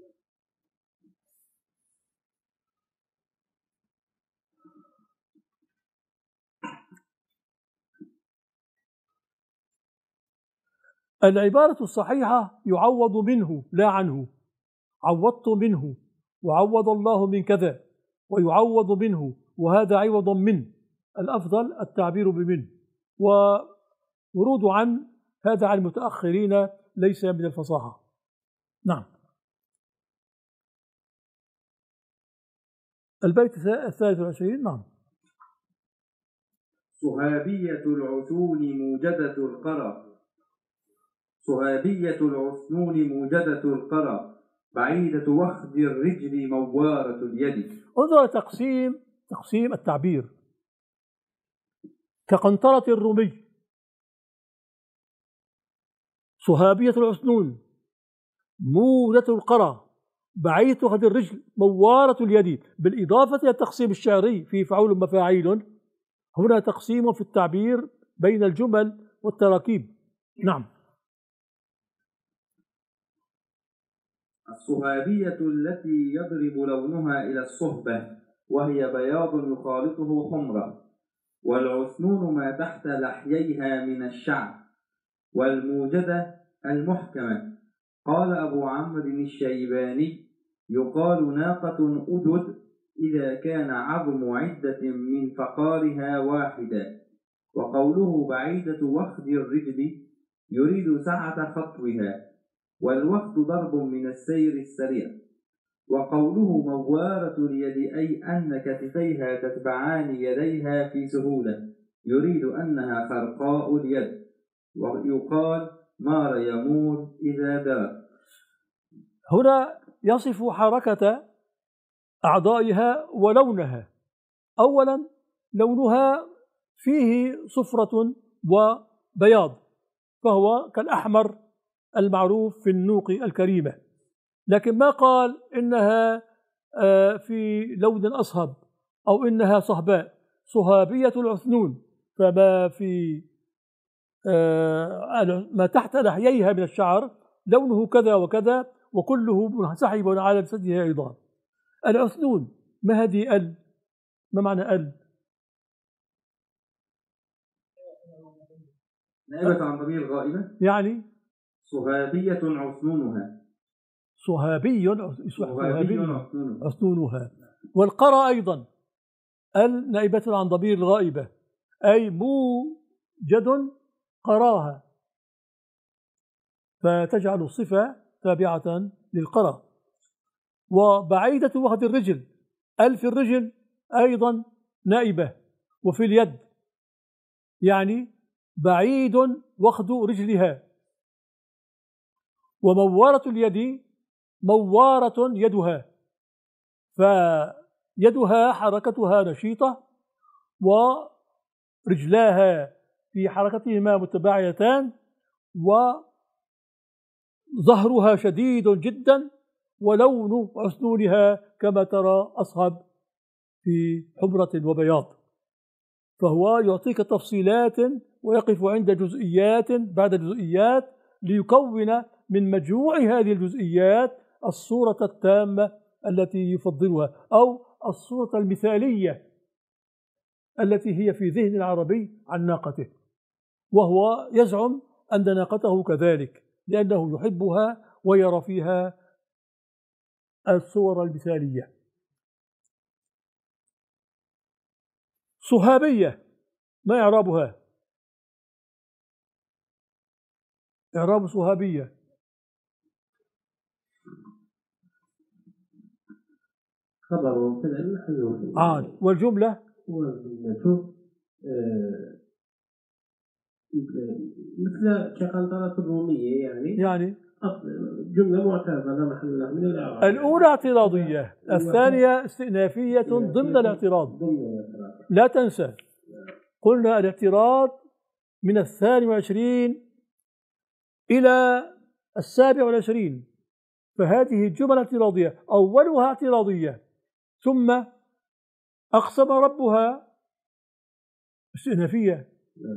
Speaker 1: العبارة الصحيحة يعوض منه لا عنه. عوضت منه، وعوض الله من كذا، ويعوض منه، وهذا عوض من. الأفضل التعبير بمن، وورود عن هذا عن المتأخرين ليس من الفصاحة. نعم. البيت 23. نعم.
Speaker 3: صهابية العثون موجدة القرى، صهابية العثنون موجدة القرى، بعيدة وخد الرجل موارة اليد.
Speaker 1: انظر تقسيم التعبير: كقنطرة الرومي، صهابية العثنون، موجدة القرى، بعيدة وخد الرجل موارة اليد. بالإضافة إلى التقسيم الشعري في فعول مفاعيل، هنا تقسيم في التعبير بين الجمل والتراكيب. نعم.
Speaker 3: الصهابية التي يضرب لونها إلى الصهبة، وهي بياض يخالطه حمرة، والعثنون ما تحت لحييها من الشعب، والموجدة المحكمة. قال أبو عمرو الشيباني: يقال ناقة أدد إذا كان عظم عدة من فقارها واحدا. وقوله بعيدة وخد الرجل يريد سعة خطوها، والوقت ضرب من السير السريع. وقوله موارة اليد أي أن كتفيها تتبعان يديها في سهولة، يريد أنها خرقاء اليد. ويقال مار يمور إذا دار.
Speaker 1: هنا يصف حركة أعضائها ولونها. أولا لونها فيه صفرة وبياض، فهو كالأحمر المعروف في النوق الكريمة، لكن ما قال إنها في لون أصهب أو إنها صهباء. صهابية العثنون، فما في ما تحت لحييها من الشعر لونه كذا وكذا، وكله منسحب على جسدها أيضا. العثنون، ما هذه ما معنى
Speaker 3: نائبة عن ضمير غائبة،
Speaker 1: يعني
Speaker 3: صهابية عثنونها.
Speaker 1: صهابي
Speaker 3: عثنونها.
Speaker 1: عثنونها. والقرى أيضا نائبة عن ضمير الغائبة، أي موجد قراها، فتجعل الصفة تابعة للقرى. وبعيدة وخد الرجل، في الرجل أيضا نائبة، وفي اليد يعني بعيد وخد رجلها. وموارة اليد موارة يدها، فيدها حركتها نشيطة، ورجلاها في حركتهما متباعدتان، وظهرها شديد جدا، ولون عثنونها كما ترى أصهب في حمرة وبياض. فهو يعطيك تفصيلات ويقف عند جزئيات بعد جزئيات ليكون من مجموع هذه الجزئيات الصورة التامة التي يفضلها، أو الصورة المثالية التي هي في ذهن العربي عن ناقته، وهو يزعم أن ناقته كذلك لأنه يحبها ويرى فيها الصور المثالية. صهابية، ما إعرابها؟ إعراب صهابية
Speaker 2: خبر مبتدأ محذوف.
Speaker 1: والجملة
Speaker 2: مثل كقنطرة الرومية، يعني جملة معترضة لا محل لها من الإعراب.
Speaker 1: الأولى اعتراضية، الثانية استئنافية ضمن الاعتراض. لا تنسى قلنا الاعتراض من 22 إلى 27، فهذه الجمل اعتراضية، أولها اعتراضية، ثم أقسم ربها استئنافية،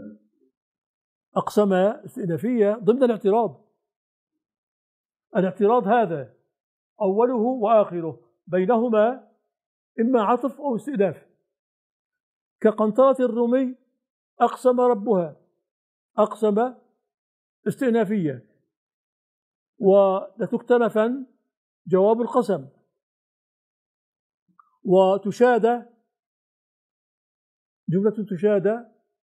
Speaker 1: أقسم استئنافية ضمن الاعتراض. الاعتراض هذا أوله وآخره، بينهما إما عطف أو استئناف. كقنطرة الرومي أقسم ربها، أقسم استئنافية، ولتكتنفن جواب القسم. وتشاد، جملة تشاد،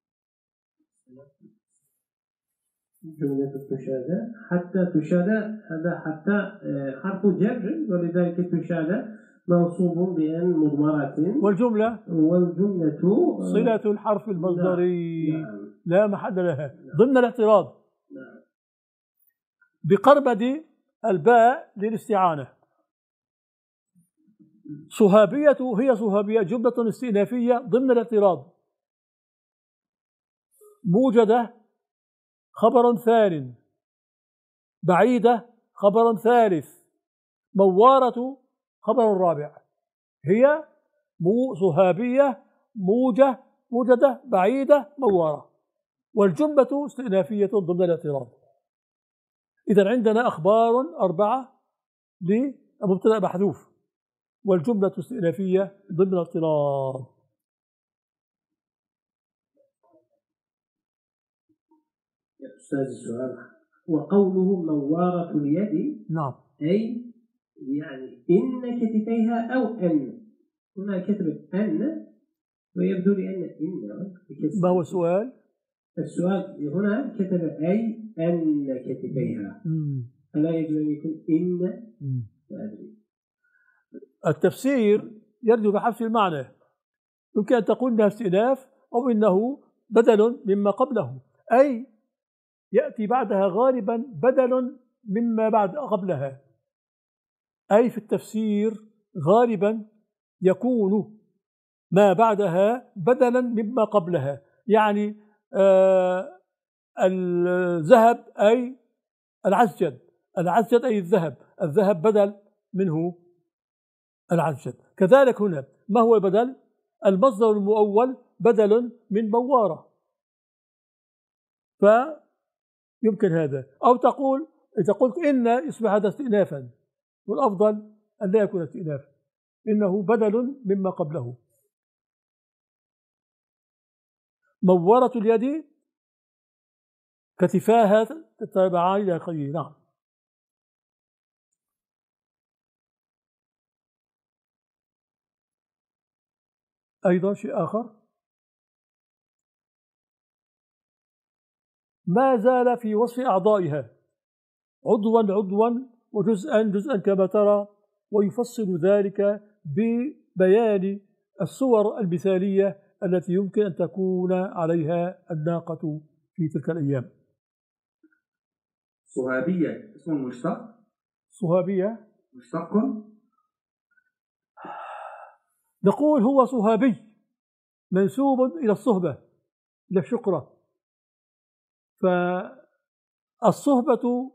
Speaker 2: جملة تشاد، حتى تشاد، هذا حتى حرف جر، ولذلك تشاد موصوب بأن مضمرة.
Speaker 1: والجملة
Speaker 2: صلة
Speaker 1: الحرف المصدري لا محل لها ضمن الاعتراض بقربة الباء للاستعانة. صهابية هي صهابية جملة استئنافية ضمن الاعتراض. موجدة خبر ثان، بعيدة خبر ثالث، موارة خبر رابع. هي صهابية موجدة بعيدة موارة، والجملة استئنافية ضمن الاعتراض. إذن عندنا أخبار 4 لمبتدأ محذوف، والجملة استئنافية ضمن الاعتراض.
Speaker 2: أستاذ السؤال، وقوله موارة اليد،
Speaker 1: نعم،
Speaker 2: أي يعني إن كتفيها أو أن. هنا كتبت أن، ويبدو لي أن إن.
Speaker 1: ما هو السؤال؟
Speaker 2: السؤال هنا كتب أي أن كتفيها، فلا يجب أن يكون إن. لا أدري.
Speaker 1: التفسير يرجو بحذف المعنى، يمكن أن تقول إنها استئناف أو إنه بدل مما قبله، أي يأتي بعدها غالبا بدل مما بعد قبلها، أي في التفسير غالبا يكون ما بعدها بدلا مما قبلها، يعني الذهب أي العسجد، العسجد أي الذهب، الذهب بدل منه العسجد. كذلك هنا ما هو البدل؟ المصدر المؤول بدل من موارة، فيمكن هذا. أو تقول إذا قلت إن يصبح هذا استئنافا، والأفضل أن لا يكون استئنافا، إنه بدل مما قبله. مورة اليد كتفاها تتابعان إلى آخره. نعم. أيضا شيء آخر، ما زال في وصف أعضائها عضوا عضوا وجزءا جزءا كما ترى، ويفصل ذلك ببيان الصور المثالية التي يمكن أن تكون عليها الناقة في تلك الأيام.
Speaker 3: صهابية اسم مشتق.
Speaker 1: صهابية
Speaker 3: مشتق،
Speaker 1: نقول هو صهابي منسوب إلى الصهبة، إلى الشقرة، فالصهبة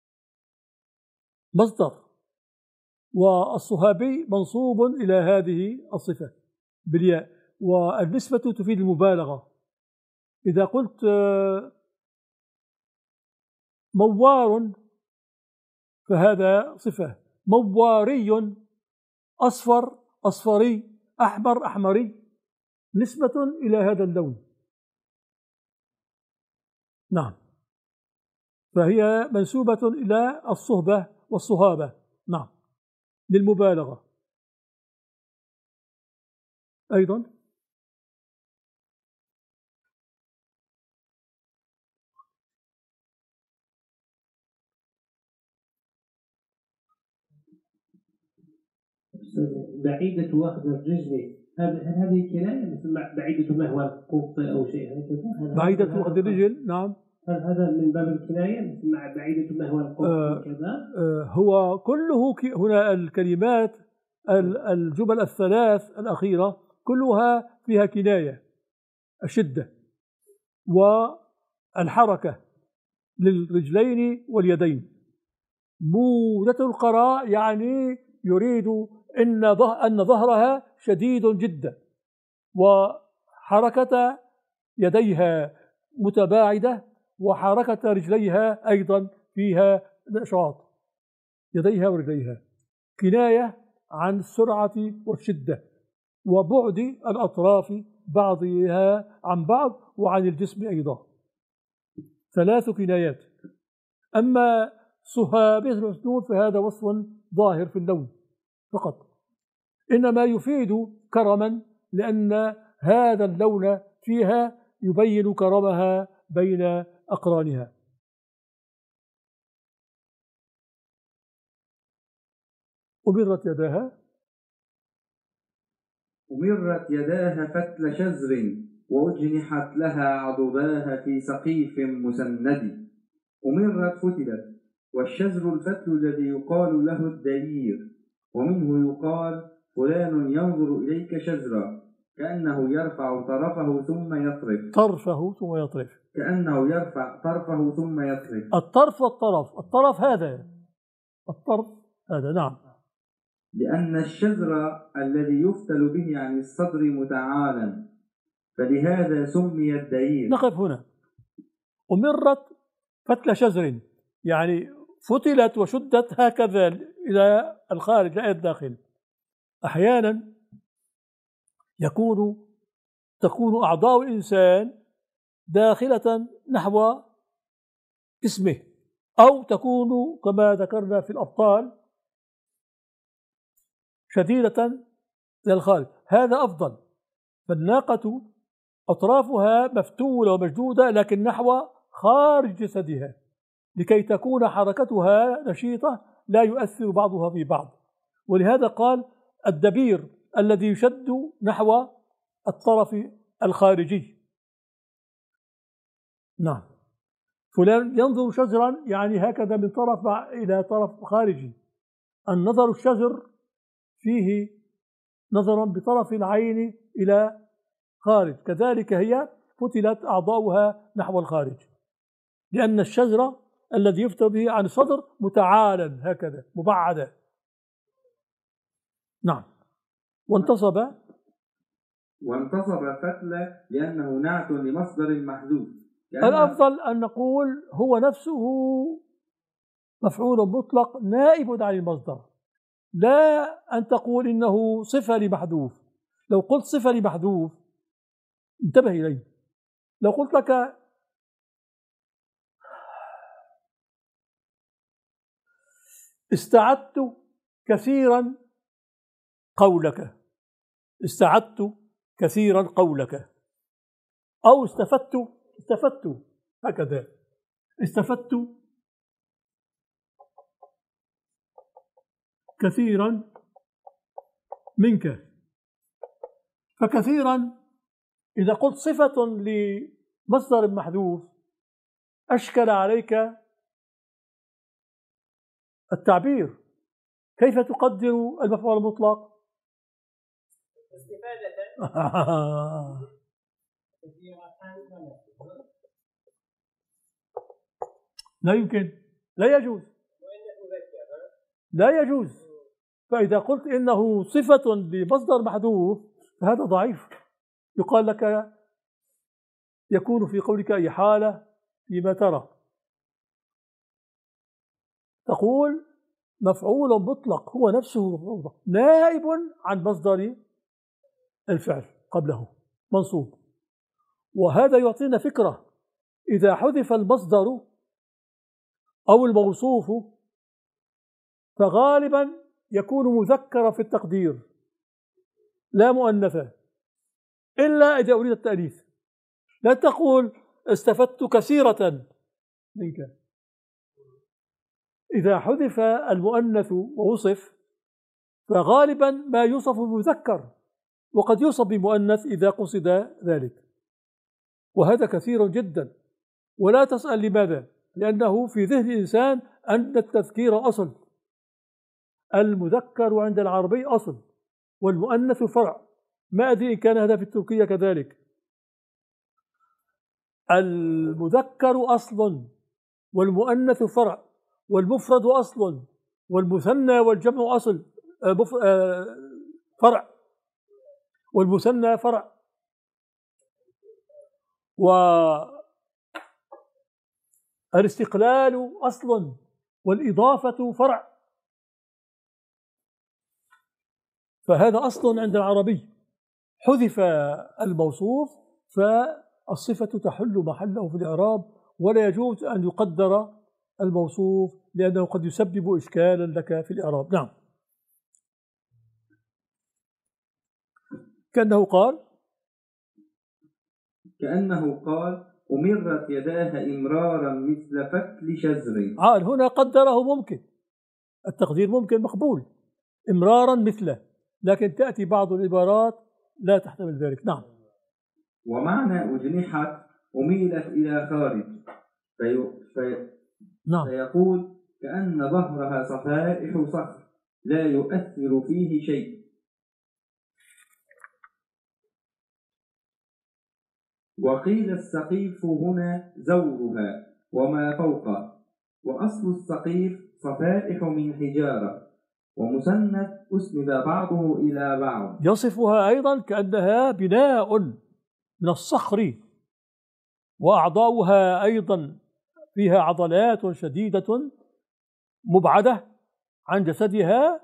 Speaker 1: مصدر، والصهابي منصوب إلى هذه الصفة بالياء، والنسبة تفيد المبالغة. إذا قلت موار فهذا صفة، مواري، أصفر أصفري، أحمر أحمري، نسبة إلى هذا اللون. نعم، فهي منسوبة إلى الصهبة والصهابة، نعم، للمبالغة. أيضا
Speaker 2: بعيدة واخذ الرجل، هل هذه كناية مثل بعيدة مهوى القط أو شيء هكذا؟
Speaker 1: بعيدة واخذ الرجل، نعم.
Speaker 2: هل هذا من باب الكناية مثل مع بعيدة مهوى القط كذا؟
Speaker 1: هو كله هنا الكلمات الجمل الثلاث الأخيرة كلها فيها كناية، الشدة والحركة للرجلين واليدين. مودة القراء يعني يريد أن ظهرها شديد جدا، وحركة يديها متباعدة، وحركة رجليها أيضا فيها نشاط، يديها ورجليها، كناية عن السرعة والشدة وبعد الأطراف بعضها عن بعض وعن الجسم أيضا، ثلاث كنايات. أما صهابة الأسنود فهذا وصف ظاهر في اللون فقط، إنما يفيد كرما، لأن هذا اللون فيها يبين كرمها بين أقرانها. أمرت يداها فتل شزر وأجنحت لها عضباها في سقيف مسند. أمرت فتلت، والشزر الفتل الذي يقال له الدلير، ومنه يقال فلان ينظر إليك شزرا، كأنه يرفع طرفه ثم يطرف، كأنه يرفع طرفه ثم يطرف. الطرف والطرف، الطرف هذا نعم،
Speaker 3: لأن الشزر الذي يفتل به عن الصدر متعالا، فلهذا سمي الدلير.
Speaker 1: نقف هنا. أمرت فتل شزر يعني فتلت وشدت هكذا إلى الخارج لا إلى الداخل. أحيانا تكون أعضاء الإنسان داخلة نحو جسمه، أو تكون كما ذكرنا في الأبطال شديدة إلى الخارج، هذا أفضل. فالناقة أطرافها مفتولة ومشدودة لكن نحو خارج جسدها لكي تكون حركتها نشيطة لا يؤثر بعضها في بعض. ولهذا قال الدبير الذي يشد نحو الطرف الخارجي. نعم، فلان ينظر شجرا يعني هكذا من طرف إلى طرف خارجي. النظر الشجر فيه نظرا بطرف العين إلى خارج، كذلك هي فتلت أعضاؤها نحو الخارج، لأن الشجرة الذي يفتر به عن الصدر متعالا هكذا مبعدا. نعم. وانتصب
Speaker 3: فتلة لأنه نعت لمصدر محذوف.
Speaker 1: الأفضل أن نقول هو نفسه مفعول مطلق نائب عن المصدر، لا أن تقول إنه صفة لمحذوف. لو قلت صفة لمحذوف انتبه إليه، لو قلت لك استعدت كثيرا قولك، استعدت كثيرا قولك، أو استفدت هكذا، استفدت كثيرا منك. فكثيرا إذا قلت صفة لمصدر محذوف أشكل عليك التعبير. كيف تقدر المفعول المطلق؟ لا يمكن، لا يجوز، لا يجوز. فإذا قلت إنه صفة لمصدر محذوف فهذا ضعيف. يقال لك يكون في قولك أي حالة فيما ترى. تقول مفعول مطلق هو نفسه نائب عن مصدر الفعل قبله منصوب. وهذا يعطينا فكرة، إذا حذف المصدر أو الموصوف فغالبا يكون مذكرا في التقدير لا مؤنثا، إلا إذا أريد التأنيث. لا تقول استفدت كثيرة منك. إذا حذف المؤنث ووصف فغالبا ما يوصف بمذكر، وقد يوصف بمؤنث إذا قصد ذلك، وهذا كثير جدا. ولا تسأل لماذا، لأنه في ذهن الإنسان أن التذكير أصل، المذكر عند العربي أصل والمؤنث فرع. ما أدري إن كان هذا في التركية كذلك. المذكر أصل والمؤنث فرع، والمفرد أصل والمثنى والجمع أصل فرع، والمثنى فرع، والاستقلال أصل والإضافة فرع. فهذا أصل عند العربي. حذف الموصوف فالصفة تحل محله في الإعراب، ولا يجوز أن يقدر الموصوف لأنه قد يسبب إشكالا لك في الإعراب. نعم. كأنه قال
Speaker 3: أمرت يداها إمرارا مثل فتل شزر.
Speaker 1: هنا قدره ممكن، التقدير ممكن مقبول، إمرارا مثله، لكن تأتي بعض العبارات لا تحتمل ذلك. نعم.
Speaker 3: ومعنى أجنحت أميلت إلى خارج
Speaker 1: نعم.
Speaker 3: فيقول كأن ظهرها صفائح صخر لا يؤثر فيه شيء. وقيل السقيف هنا زورها وما فوقه، وأصل السقيف صفائح من حجارة، ومسند أسند بعضه إلى بعض.
Speaker 1: يصفها أيضا كأنها بناء من الصخر، وأعضاؤها أيضا فيها عضلات شديدة مبعدة عن جسدها،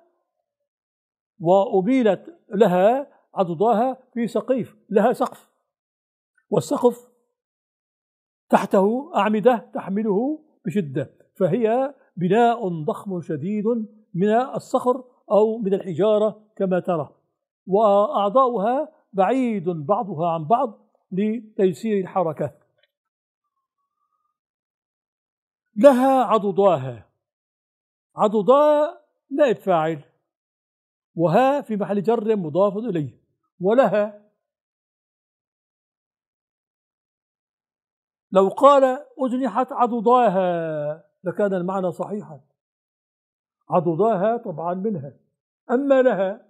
Speaker 1: وأبيلت لها عضداها في سقيف، لها سقف، والسقف تحته أعمدة تحمله بشدة، فهي بناء ضخم شديد من الصخر أو من الحجارة كما ترى، وأعضاؤها بعيد بعضها عن بعض، لتيسير الحركة. لها عضداها. عضدا نائب فاعل، وها في محل جر مضاف إليه. ولها لو قال أجنحت عضداها لكان المعنى صحيحا. عضداها طبعا منها. أما لها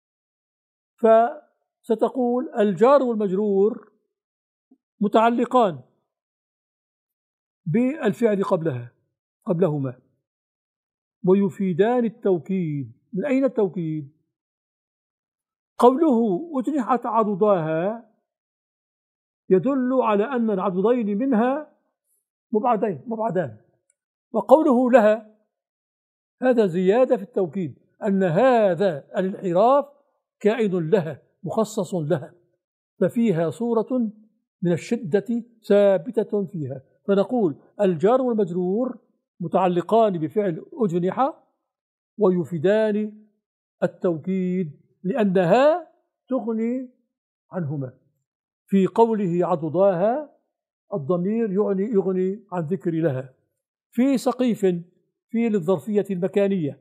Speaker 1: فستقول الجار والمجرور متعلقان بالفعل قبلهما ويفيدان التوكيد. من أين التوكيد؟ قوله أجنحت عضداها يدل على أن العضدين منها مبعدان، وقوله لها هذا زيادة في التوكيد أن هذا الانحراف كائن لها مخصص لها، ففيها صورة من الشدة ثابتة فيها. فنقول الجار والمجرور متعلقان بفعل أجنحة ويفيدان التوكيد لأنها تغني عنهما. في قوله عضداها الضمير يغني عن ذكر لها. في سقيف في للظرفية المكانية.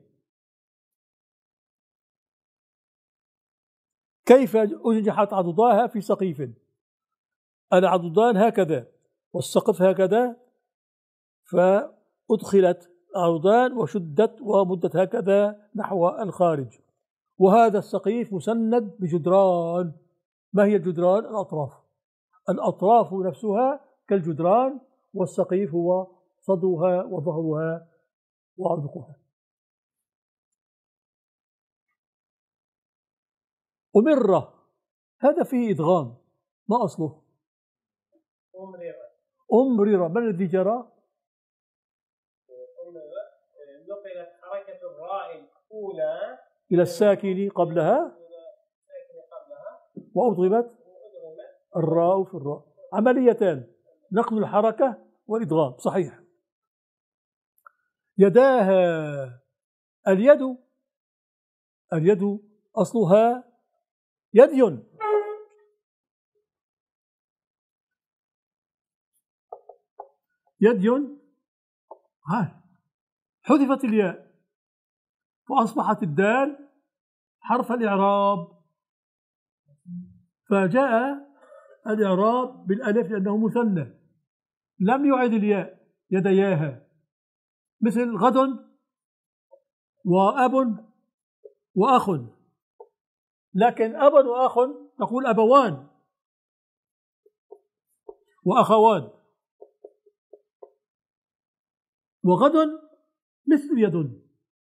Speaker 1: كيف أنجحت عضداها في سقيف؟ العضدان هكذا والسقف هكذا، فأدخلت عضدان وشدت ومدت هكذا نحو الخارج. وهذا السقيف مسند بجدران. ما هي الجدران؟ الأطراف نفسها كالجدران، والسقيف هو صدرها وظهرها وعنقها. أمرة هذا فيه إدغام، ما أصله؟ أمررة. من الذي جرى؟
Speaker 2: نقلت حركة الراء الأولى
Speaker 1: إلى الساكن قبلها وأضغمت الراء في الراء. عمليتان، نقل الحركة والإدغام. صحيح. يداها. اليد أصلها يد. حذفت الياء فأصبحت الدال حرف الإعراب، فجاء الإعراب بالألف لأنه مثنى. لم يعد الياء يدياها، مثل غد وأب وأخ، لكن أب وأخ نقول أبوان وأخوان، وغد مثل يد.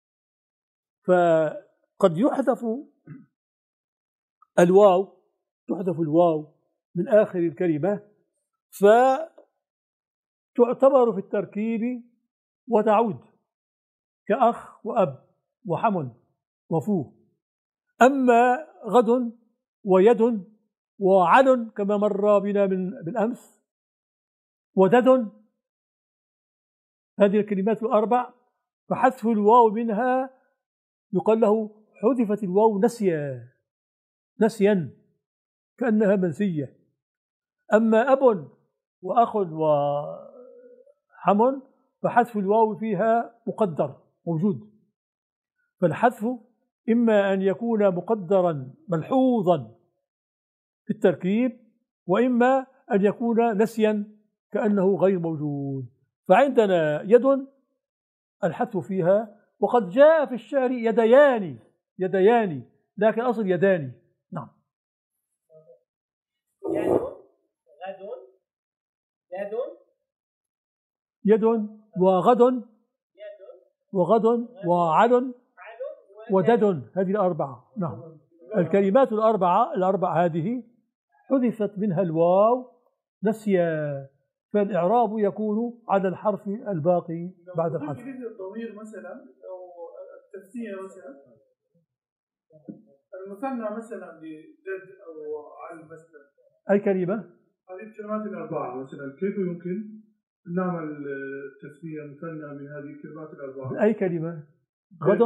Speaker 1: فقد يحذف الواو من آخر الكلمة فتعتبر في التركيب وتعود كأخ وأب وحم وفوه. أما غد ويد وعل كما مر بنا بالأمس ودد، هذه الكلمات الأربع فحذف الواو منها يقال له حذفت الواو نسيا كأنها منسية. أما أب وأخ وحم فحذف الواو فيها مقدر موجود. فالحذف إما أن يكون مقدرا ملحوظا في التركيب، وإما أن يكون نسيا كأنه غير موجود. فعندنا يد الحذف فيها، وقد جاء في الشعر يديان لكن أصل يدان. نعم. يد وغد وعل ودد، هذه الأربعة. نعم. الكلمات الأربع هذه حذفت منها الواو نسيا، فالإعراب يكون على الحرف الباقي بعد الحذف.
Speaker 4: الضمير مثلا أو التثنية مثلا، المثنى مثلا لجد أو عن مثلا،
Speaker 1: أي كلمة؟
Speaker 4: هذه الكلمات الأربعة مثلا كيف يمكن أن نعمل تثنية مثنى من هذه الكلمات الأربعة؟
Speaker 1: أي كلمة؟ غد.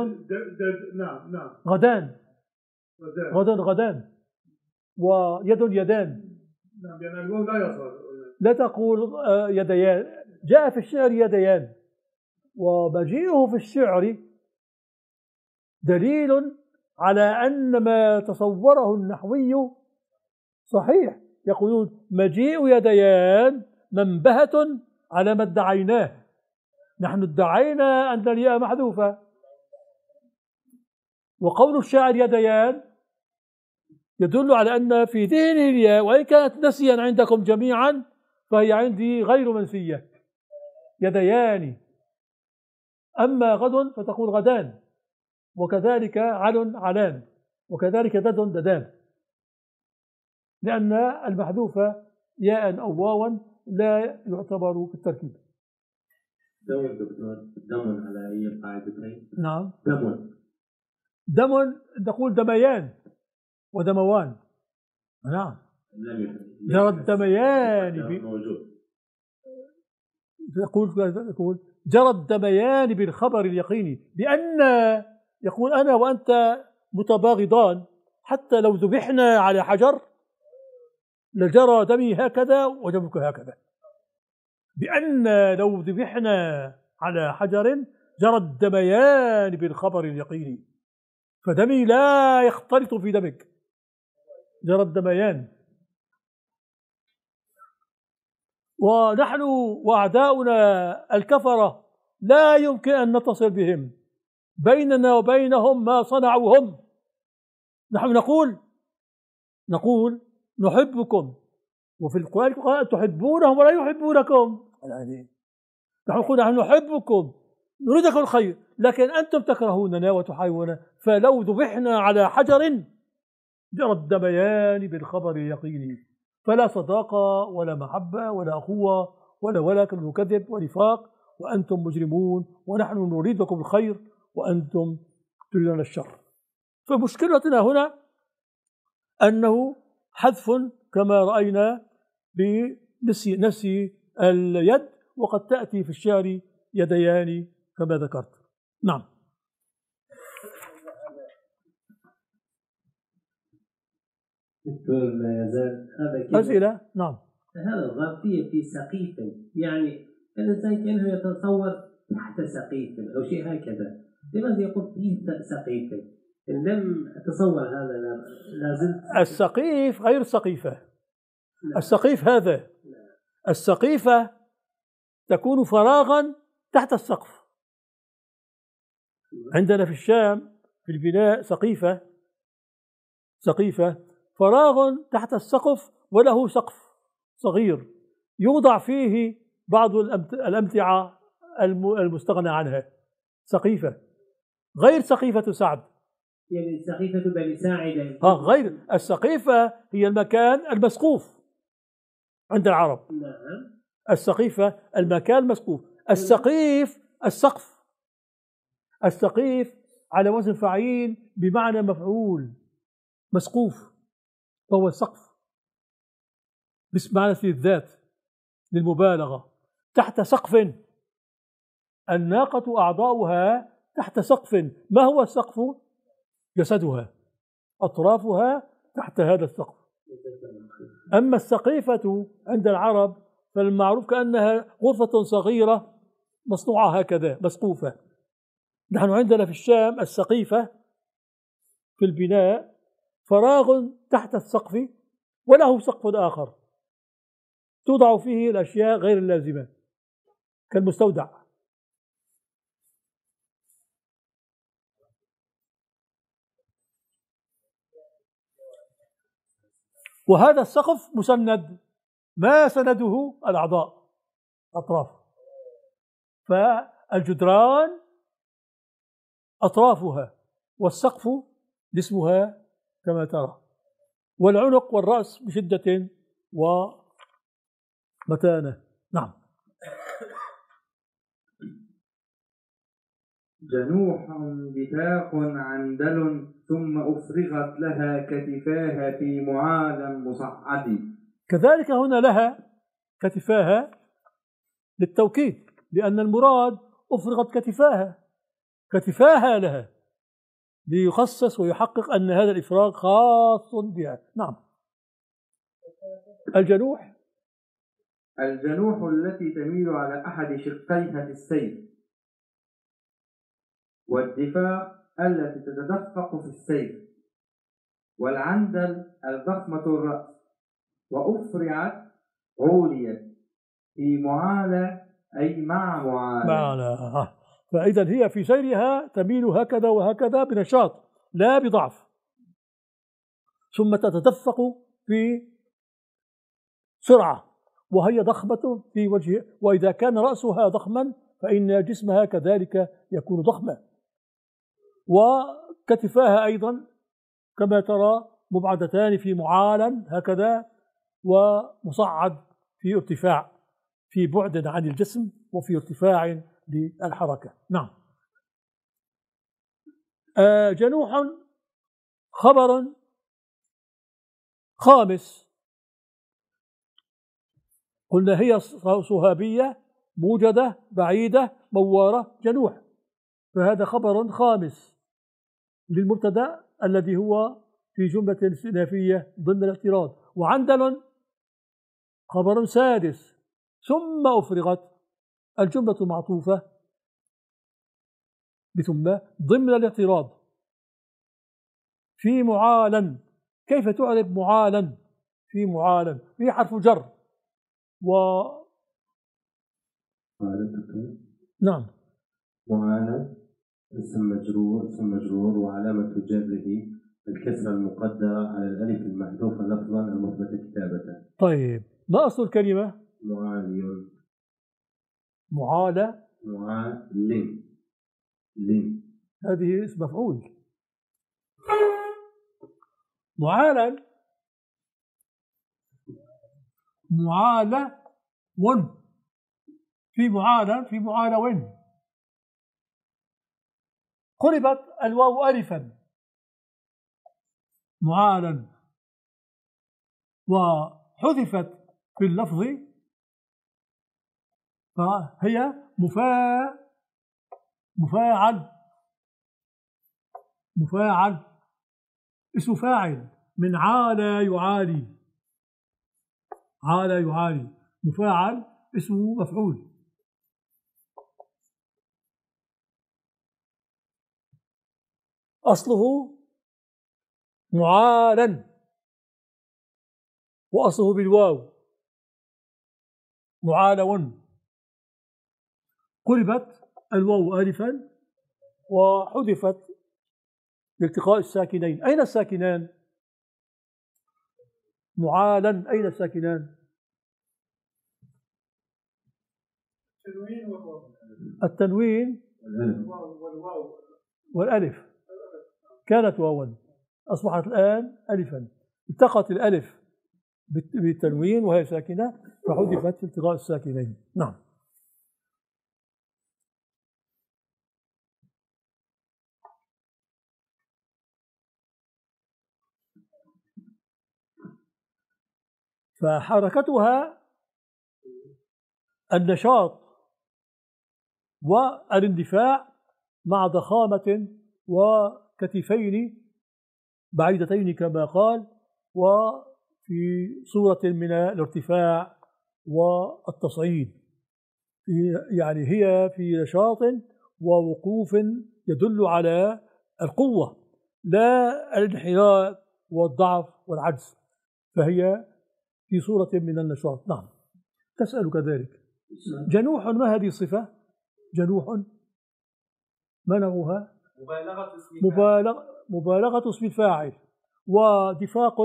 Speaker 4: نعم.
Speaker 1: غدان ويد يدان
Speaker 4: نعم، لأن الواو لا يظهر.
Speaker 1: لا تقول يديان. جاء في الشعر يديان، ومجيئه في الشعر دليل على أن ما تصوره النحوي صحيح. يقولون مجيء يديان منبهة على ما ادعيناه. نحن ادعينا أن الياء محذوفة، وقول الشاعر يديان يدل على أن في ذهنه الياء، وإن كانت نسيا عندكم جميعا فهي عندي غير منسية. يديان. أما غد فتقول غدان، وكذلك عل علان، وكذلك دد ددان، لأن المحذوفة ياء أو واوا لا يعتبر في التركيب.
Speaker 2: دم دكتور، دم على أي قاعدتين؟
Speaker 1: نعم.
Speaker 2: دم
Speaker 1: نقول دميان ودموان. نعم. جرى الدميان
Speaker 2: موجود.
Speaker 1: يقول جرى الدميان بالخبر اليقيني، بأن يقول أنا وأنت متباغضان، حتى لو ذبحنا على حجر لجرى دمي هكذا ودمك هكذا، بأن لو ذبحنا على حجر جرى الدميان بالخبر اليقيني، فدمي لا يختلط في دمك، جرى الدميان. ونحن وأعداؤنا الكفرة لا يمكن أن نتصل بهم، بيننا وبينهم ما صنعوا هم. نحن نقول نحبكم، وفي القرآن قال تحبونهم ولا يحبونكم. نحن نقول نحن نحبكم نريدكم الخير، لكن أنتم تكرهوننا وتحاولون، فلو ذبحنا على حجر جرى الدميان بالخبر اليقيني. فلا صداقة ولا محبة ولا أخوة ولكن نكذب ونفاق، وأنتم مجرمون ونحن نريدكم الخير وأنتم تريدون الشر. فمشكلتنا هنا أنه حذف كما رأينا بنسي اليد، وقد تأتي في الشعر يديان كما ذكرت. نعم.
Speaker 2: لا يزال هذا
Speaker 1: أسئلة. نعم.
Speaker 2: هذا الظرفية في سقيفة، يعني الإنسان كأنه يتصور تحت سقيفة أو شيء هكذا، لماذا يقول في سقيفة؟ إن لم أتصور هذا لازلت.
Speaker 1: السقيف غير سقيفة. السقيف هذا، السقيفة تكون فراغا تحت السقف. عندنا في الشام في البناء سقيفة فراغ تحت السقف، وله سقف صغير يوضع فيه بعض الأمتعة المستغنى عنها. سقيفة غير سقيفة سعد.
Speaker 2: يعني سقيفة بني ساعدة.
Speaker 1: غير السقيفة هي المكان المسقوف عند العرب.
Speaker 2: نعم.
Speaker 1: السقيفة المكان المسقوف. السقيف السقف. السقيف على وزن فعيل بمعنى مفعول، مسقوف، فهو السقف باسم معنى في الذات للمبالغة. تحت سقف. الناقة أعضاؤها تحت سقف. ما هو السقف؟ جسدها، أطرافها تحت هذا السقف. أما السقيفة عند العرب فالمعروف كأنها غرفة صغيرة مصنوعة هكذا مسقوفة. نحن عندنا في الشام السقيفة في البناء فراغ تحت السقف، وله سقف آخر توضع فيه الأشياء غير اللازمة كالمستودع. وهذا السقف مسند، ما سنده الأعضاء أطراف، فالجدران أطرافها والسقف جسمها كما ترى، والعنق والرأس بشدة ومتانة. نعم.
Speaker 3: جنوح بتاق عندل ثم أفرغت لها كتفاها في معال مصعد.
Speaker 1: كذلك هنا لها كتفاها للتوكيد، لأن المراد أفرغت كتفاها لها ليخصص ويحقق أن هذا الإفراغ خاص بها. نعم. الجنوح
Speaker 3: الجنوح التي تميل على أحد شقيها في السيف، والدفاق التي تتدفق في السيف، والعندل الضخمة الرأس، وأفرعت عوليت في معالة أي مع معالة.
Speaker 1: معنا. فإذا هي في سيرها تميل هكذا وهكذا بنشاط لا بضعف، ثم تتدفق في سرعة، وهي ضخمة في وجهها، وإذا كان رأسها ضخما فإن جسمها كذلك يكون ضخما، وكتفاها أيضا كما ترى مبعدتان في معالا هكذا، ومصعد في ارتفاع، في بعد عن الجسم وفي ارتفاع للحركة. نعم. جنوح خبر خامس، قلنا هي صهابية موجدة بعيدة موارة جنوح، فهذا خبر خامس للمبتدأ الذي هو في جملة استئنافية ضمن الاعتراض. وعندل خبر سادس، ثم أفرغت الجملة معطوفة بثم ضمن الاعتراض في معالا. كيف تعرف معالا؟ في معالا في حرف جر نعم.
Speaker 2: معالا اسم مجرور وعلامة جره الكسرة المقدرة على الألف المحذوفة لفظا المثبتة كتابة.
Speaker 1: طيب، ما أصل الكلمة؟
Speaker 2: معالي.
Speaker 1: معالة.
Speaker 2: معالم.
Speaker 1: هذه اسم مفعول. معالا معالة ون، في معالة ون، قلبت الواو ألفا معالا، وحذفت في اللفظ فهي مفاعل اسم فاعل من عالى يعالي، عالى يعالي، مفاعل اسمه مفعول. أصله معالا، وأصله بالواو معالون، قلبت الواو ألفا وحذفت لالتقاء الساكنين. أين الساكنان؟ معالا أين الساكنان؟ التنوين والألف، كانت واوا أصبحت الآن ألفا، التقت الألف بالتنوين وهي ساكنة فحذفت في التقاء الساكنين. نعم. فحركتها النشاط والاندفاع مع ضخامة وكتفين بعيدتين كما قال، وفي صورة من الارتفاع والتصعيد، يعني هي في نشاط ووقوف يدل على القوة لا الانحناء والضعف والعجز، فهي في صورة من النشاط. نعم. تسأل كذلك جنوح، ما هذه الصفة؟ جنوح ما نوعها؟ مبالغة اسم الفاعل. ودفاق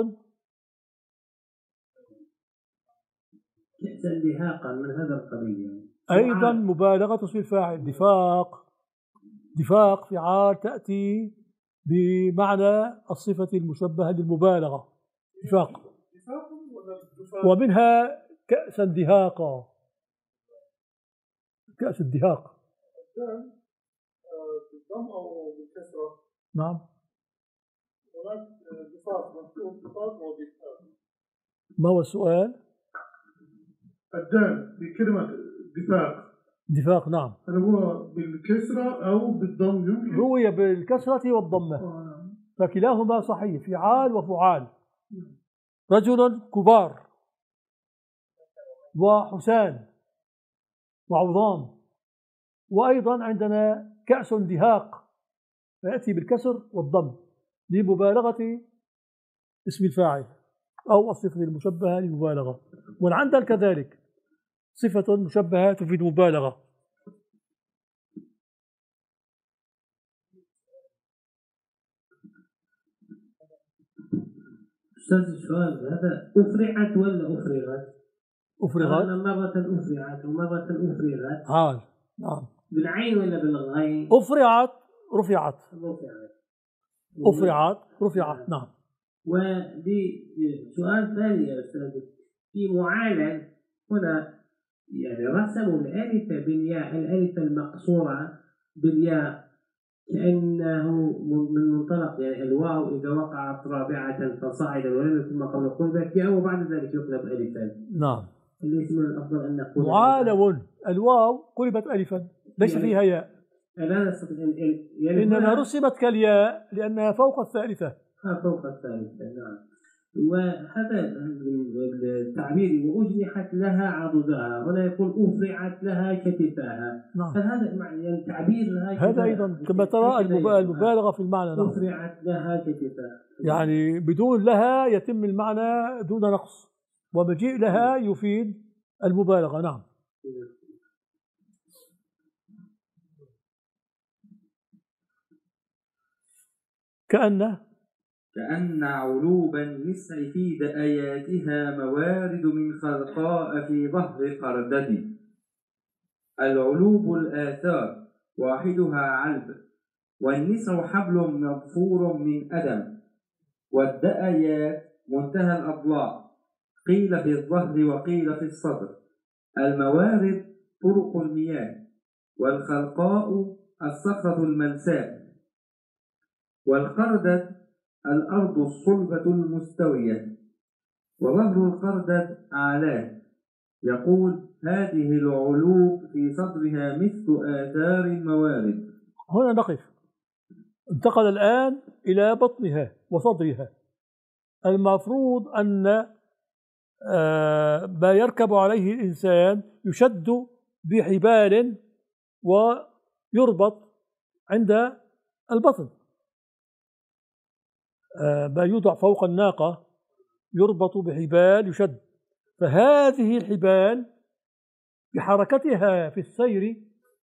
Speaker 2: دهاقا من هذا القبيل
Speaker 1: أيضا مبالغة اسم الفاعل. دفاق فعال تأتي بمعنى الصفة المشبهة للمبالغة دفاق، ومنها كأسا دهاقا، كأس الدهاق
Speaker 4: بالضم أو بالكسرة.
Speaker 1: نعم.
Speaker 4: هناك دفاق مكتوب دفاق ودفاق.
Speaker 1: ما هو السؤال؟
Speaker 4: الدال بكلمة دفاق
Speaker 1: نعم.
Speaker 4: هل هو بالكسرة أو بالضم؟ يمكن
Speaker 1: روي بالكسرة والضمة، فكلاهما صحيح، فعال وفعال، رجل كبار وحسان وعظام. وأيضا عندنا كأس دهاق، فيأتي بالكسر والضم لمبالغة اسم الفاعل أو الصفة المشبهة للمبالغة. والعندل كذلك صفة مشبهة تفيد مبالغة.
Speaker 2: أستاذ السؤال هذا أفرعت ولا أفرغت؟
Speaker 1: أفرغت
Speaker 2: مرة أفرعت ومرة أفرغت.
Speaker 1: نعم.
Speaker 2: بالعين ولا بالغين؟
Speaker 1: أفرعت رفعت. نعم.
Speaker 2: ودي سؤال ثاني يا أستاذ، في معالم هنا يعني رسموا الألف بالياء، الألف المقصورة بالياء كأنه من منطلق يعني الواو إذا وقعت رابعة فصاعدا ولم يكن ما قبل قلبت ياء وبعد ذلك يقلب ألفا.
Speaker 1: نعم.
Speaker 2: ليس من الأفضل أن نقول
Speaker 1: معالم الواو قلبت ألفا ليس يعني فيها ياء،
Speaker 2: لا نستطيع يعني
Speaker 1: إنما رسمت كالياء لأنها فوق الثالثة.
Speaker 2: فوق الثالثة. نعم. وهذا التعبير وأجنحت لها عضدها، هنا يقول أفرعت لها كتفاها.
Speaker 1: نعم.
Speaker 2: هذا يعني تعبير لها
Speaker 1: هذا أيضا كما ترى المبالغة في المعنى. نعم.
Speaker 2: أفرعت لها كتفاها
Speaker 1: يعني بدون لها يتم المعنى دون نقص، ومجيء لها يفيد المبالغة. نعم.
Speaker 3: كأن علوب النسع في دآياتها موارد من خلقاء في ظهر قردة. العلوب الآثار واحدها علب، والنسع حبل مضفور من أدم، والدآيات منتهى الأضلاع، قيل في الظهر وقيل في الصدر. الموارد طرق المياه، والخلقاء الصخرة الملساء، والقردة الأرض الصلبة المستوية، وظهر القردة أعلاه. يقول هذه العلوب في صدرها مثل آثار الموارد.
Speaker 1: هنا نقف. انتقل الآن إلى بطنها وصدرها. المفروض أن ما يركب عليه الإنسان يشد بحبال ويربط عند البطن، ما يوضع فوق الناقة يربط بحبال يشد. فهذه الحبال بحركتها في السير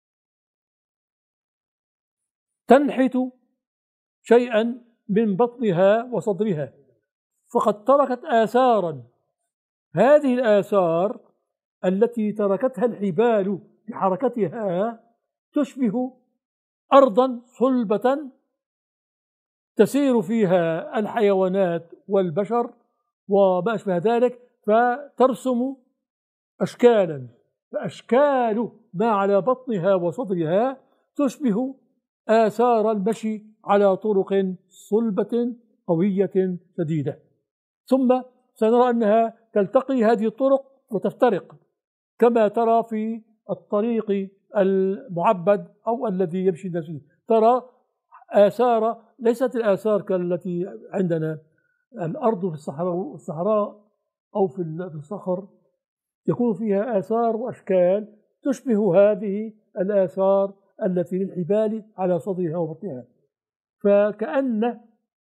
Speaker 1: تنحت شيئا من بطنها وصدرها، فقد تركت آثارا. هذه الآثار التي تركتها الحبال بحركتها تشبه أرضا صلبة تسير فيها الحيوانات والبشر وما أشبه ذلك، فترسم أشكالا، فأشكال ما على بطنها وصدرها تشبه آثار المشي على طرق صلبة قوية شديدة. ثم سنرى أنها تلتقي هذه الطرق وتفترق، كما ترى في الطريق المعبد أو الذي يمشي الناس فيه، ترى آثار ليست الآثار كالتي عندنا. الأرض في الصحراء أو في الصخر يكون فيها آثار وأشكال تشبه هذه الآثار التي للحبال على صدرها وبطنها. فكأن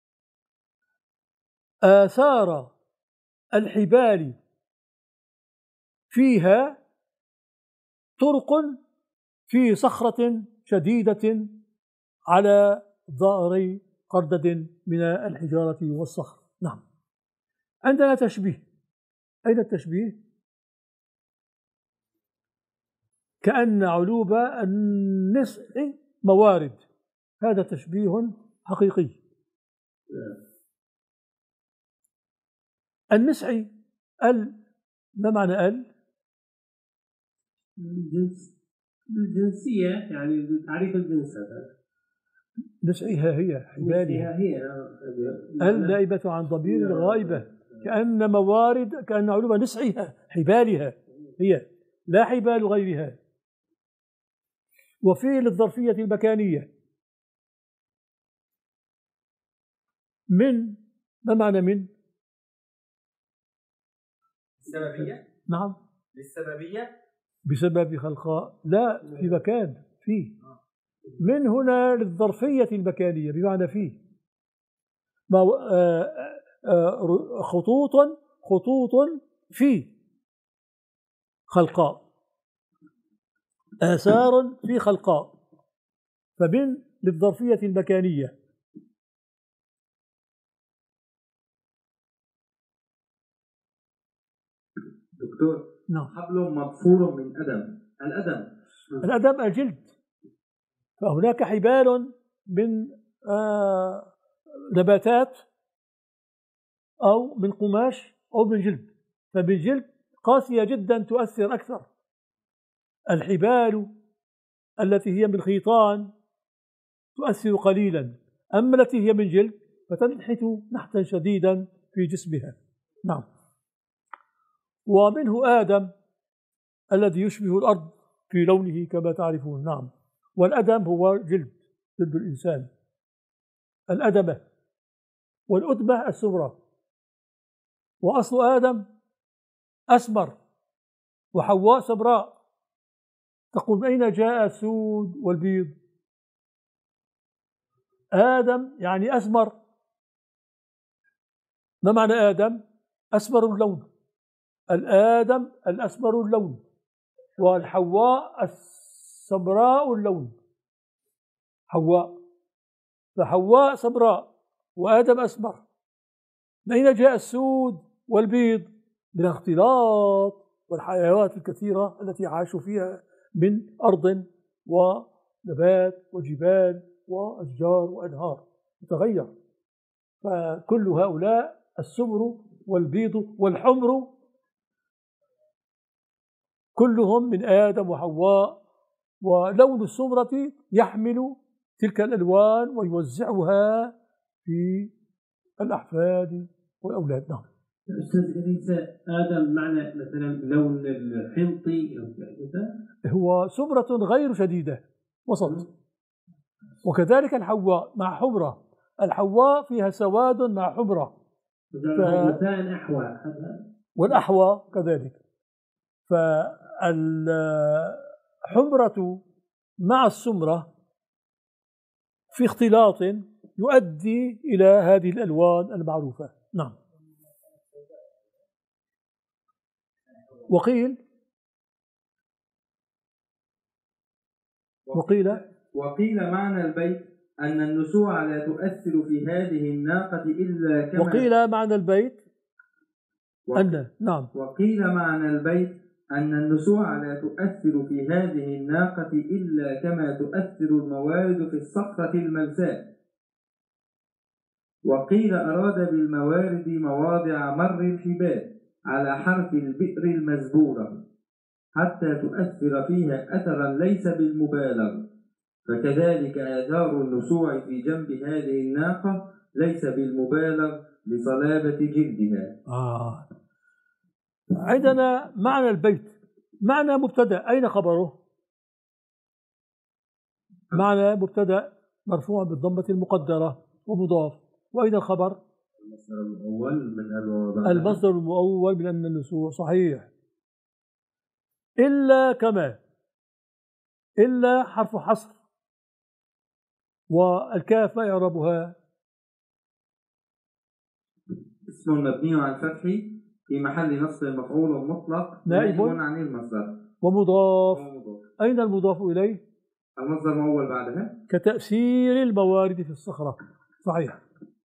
Speaker 1: آثار الحبال فيها طرق في صخرة شديدة على ظهر قردة من الحجارة والصخر. نعم. عندنا تشبيه. أين التشبيه؟ كأن علوب النسع موارد. هذا تشبيه حقيقي. النسع ما معنى
Speaker 2: الجنسية، يعني تعريف الجنس. هذا
Speaker 1: نسعها هي حبالها، النائبة عن ضمير الغائبة. كأن موارد، كأن علوم نسعها حبالها هي، لا حبال غيرها. وفي للظرفية المكانية من، ما معنى من؟
Speaker 3: للسببية؟
Speaker 1: نعم.
Speaker 3: للسببية؟
Speaker 1: بسبب خلقاء، لا، في مكان فيه. من هنا للظرفية المكانية بمعنى فيه. ما خطوط في خلقاء، آثار في خلقاء، فمن للظرفية المكانية.
Speaker 3: دكتور،
Speaker 1: نعم.
Speaker 3: حبل مضفور من أدم.
Speaker 1: الأدم الجلد، فهناك حبال من نباتات أو من قماش أو من جلد، فبالجلد قاسية جدا تؤثر أكثر. الحبال التي هي من خيطان تؤثر قليلا، أما التي هي من جلد فتنحت نحتا شديدا في جسمها. نعم. ومنه آدم الذي يشبه الأرض في لونه كما تعرفون. نعم. والأدم هو جلد الإنسان، الأدمة والأدمة السمراء. وأصل آدم أسمر وحواء سمراء. تقول من أين جاء السود والبيض؟ آدم يعني أسمر. ما معنى آدم؟ أسمر اللون. الآدم الأسمر اللون، والحواء السمراء اللون. حواء، فحواء سمراء وآدم أسمر. من أين جاء السود والبيض؟ من الاختلاط والحيوانات الكثيرة التي عاشوا فيها من أرض ونبات وجبال وأشجار وأنهار تتغير. فكل هؤلاء السمر والبيض والحمر كلهم من آدم وحواء. ولون السمرة يحمل تلك الألوان ويوزعها في الأحفاد والأولاد. نعم.
Speaker 2: أستاذ إليس، آدم معنى مثلا لون الحنطي أو كذا،
Speaker 1: هو سمرة غير شديدة وسط. وكذلك الحواء مع حمرة. الحواء فيها سواد مع حمرة، والأحوى كذلك. فالحمرة مع السمرة في اختلاط يؤدي إلى هذه الألوان المعروفة. نعم.
Speaker 3: وقيل معنى البيت أن النسوع لا تؤثر في هذه الناقة إلا كما
Speaker 1: وقيل معنى البيت
Speaker 3: وقيل معنى البيت أن النسوع لا تؤثر في هذه الناقة إلا كما تؤثر الموارد في الصخرة الملساء. وقيل أراد بالموارد مواضع مر الحبال على حرف البئر المزبورة حتى تؤثر فيها أثرا ليس بالمبالغ، فكذلك آثار النسوع في جنب هذه الناقة ليس بالمبالغ لصلابة جلدها.
Speaker 1: عندنا معنى البيت، معنى مبتدأ، أين خبره؟ معنى مبتدأ مرفوع بالضمة المقدرة ومضاف. وأين الخبر؟ المصدر المؤول من أن النسوع. صحيح. إلا كما، إلا حرف حصر، والكاف ما يعربها؟
Speaker 3: اسم مبني على الفتح في محل نصب مفعول مطلق نائب عن المصدر
Speaker 1: ومضاف. أين المضاف إليه؟
Speaker 3: المصدر المؤول بعدها،
Speaker 1: كتأثير الموارد في الصخرة. صحيح.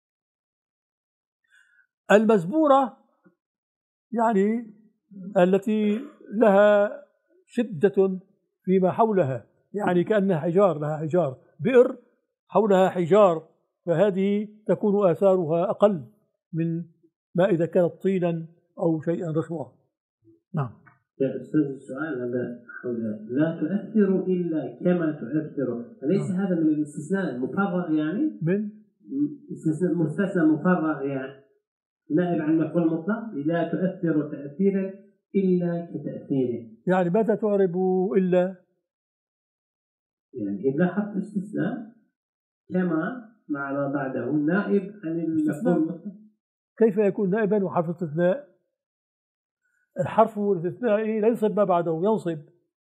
Speaker 1: المزبورة يعني التي لها شدة فيما حولها، يعني كأنها حجار، لها حجار. بئر حولها حجار، فهذه تكون آثارها أقل من ما إذا كانت طينا أو شيئا رخوة. نعم.
Speaker 2: يا أستاذ، السؤال هذا حول لا تؤثر إلا كما تؤثر، أليس هذا من الاستثناء المفرغ؟ يعني
Speaker 1: من
Speaker 2: مستثنى مفرغ، يعني نائب عن مفعول مطلق. لا تؤثر تأثيرا إلا كتأثيره.
Speaker 1: يعني ماذا تعرب إلا؟
Speaker 2: يعني إلا حرف استثناء، كما مع ما بعده نائب عن المفعول المطلق.
Speaker 1: كيف يكون نائبا وحرف استثناء؟ الحرف الاستثنائي لا ينصب ما بعده، ينصب،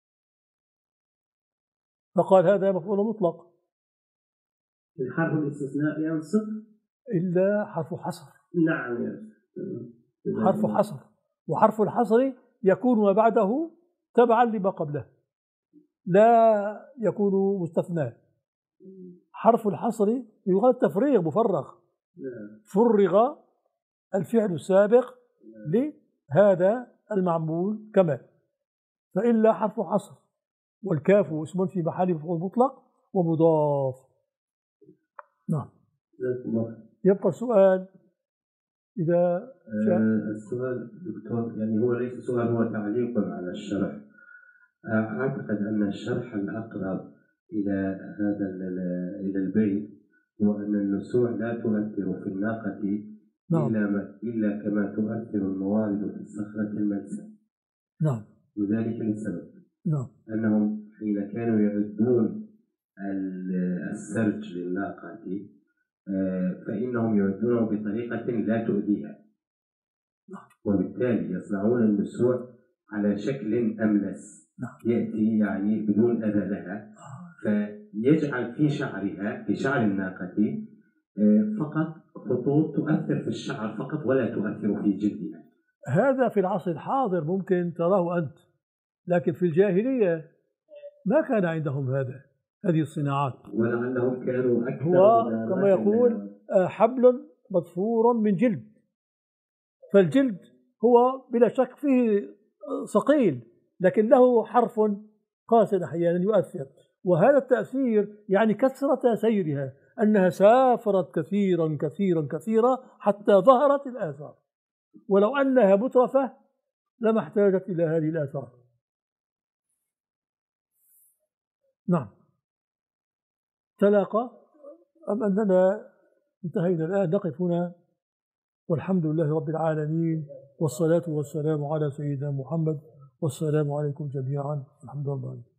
Speaker 1: فقال هذا مفعول مطلق.
Speaker 2: الحرف الاستثناء ينصب
Speaker 1: إلا حرف حصر.
Speaker 2: نعم يا
Speaker 1: حرف حصر، وحرف الحصر يكون ما بعده تبعا لما قبله، لا يكون مستثنى. حرف الحصر يقال تفريغ، مفرغ، فرغ الفعل السابق لهذا المعمول كما. فإلا حرف حصر، والكاف اسم في محل مفعول مطلق ومضاف. نعم. يبقى السؤال إذا
Speaker 5: السؤال دكتور، يعني هو ليس سؤال، هو تعليق على الشرح. أعتقد أن الشرح الأقرب إلى إلى البيت هو أن النسوع لا تؤثر في الناقة
Speaker 1: نعم.
Speaker 5: إلا كما تؤثر الموارد في الصخرة الملسى.
Speaker 1: نعم.
Speaker 5: وذلك لسبب
Speaker 1: نعم.
Speaker 5: أنهم حين كانوا يعدون السرج للناقة فإنهم يعدونه بطريقة لا تؤذيها، وبالتالي يصنعون النسوع على شكل أملس يأتي يعني بدون أذى لها، فيجعل في شعرها، في شعر الناقة فقط خطوط تؤثر في الشعر فقط ولا تؤثر في جلدها.
Speaker 1: هذا في العصر الحاضر ممكن تراه أنت، لكن في الجاهلية ما كان عندهم هذه الصناعات.
Speaker 5: ولعلهم كانوا أكثر،
Speaker 1: هو كما يقول حبل مضفور من جلد، فالجلد هو بلا شك فيه صقيل، لكن له حرف قاسٍ أحيانا يؤثر، وهذا التأثير يعني كثرة سيرها، أنها سافرت كثيرا كثيرا كثيرا حتى ظهرت الآثار، ولو أنها مترفة لما احتاجت إلى هذه الآثار. نعم. تلاقى أم أننا انتهينا الآن؟ نقف هنا، والحمد لله رب العالمين، والصلاة والسلام على سيدنا محمد، والسلام عليكم جميعا، الحمد لله.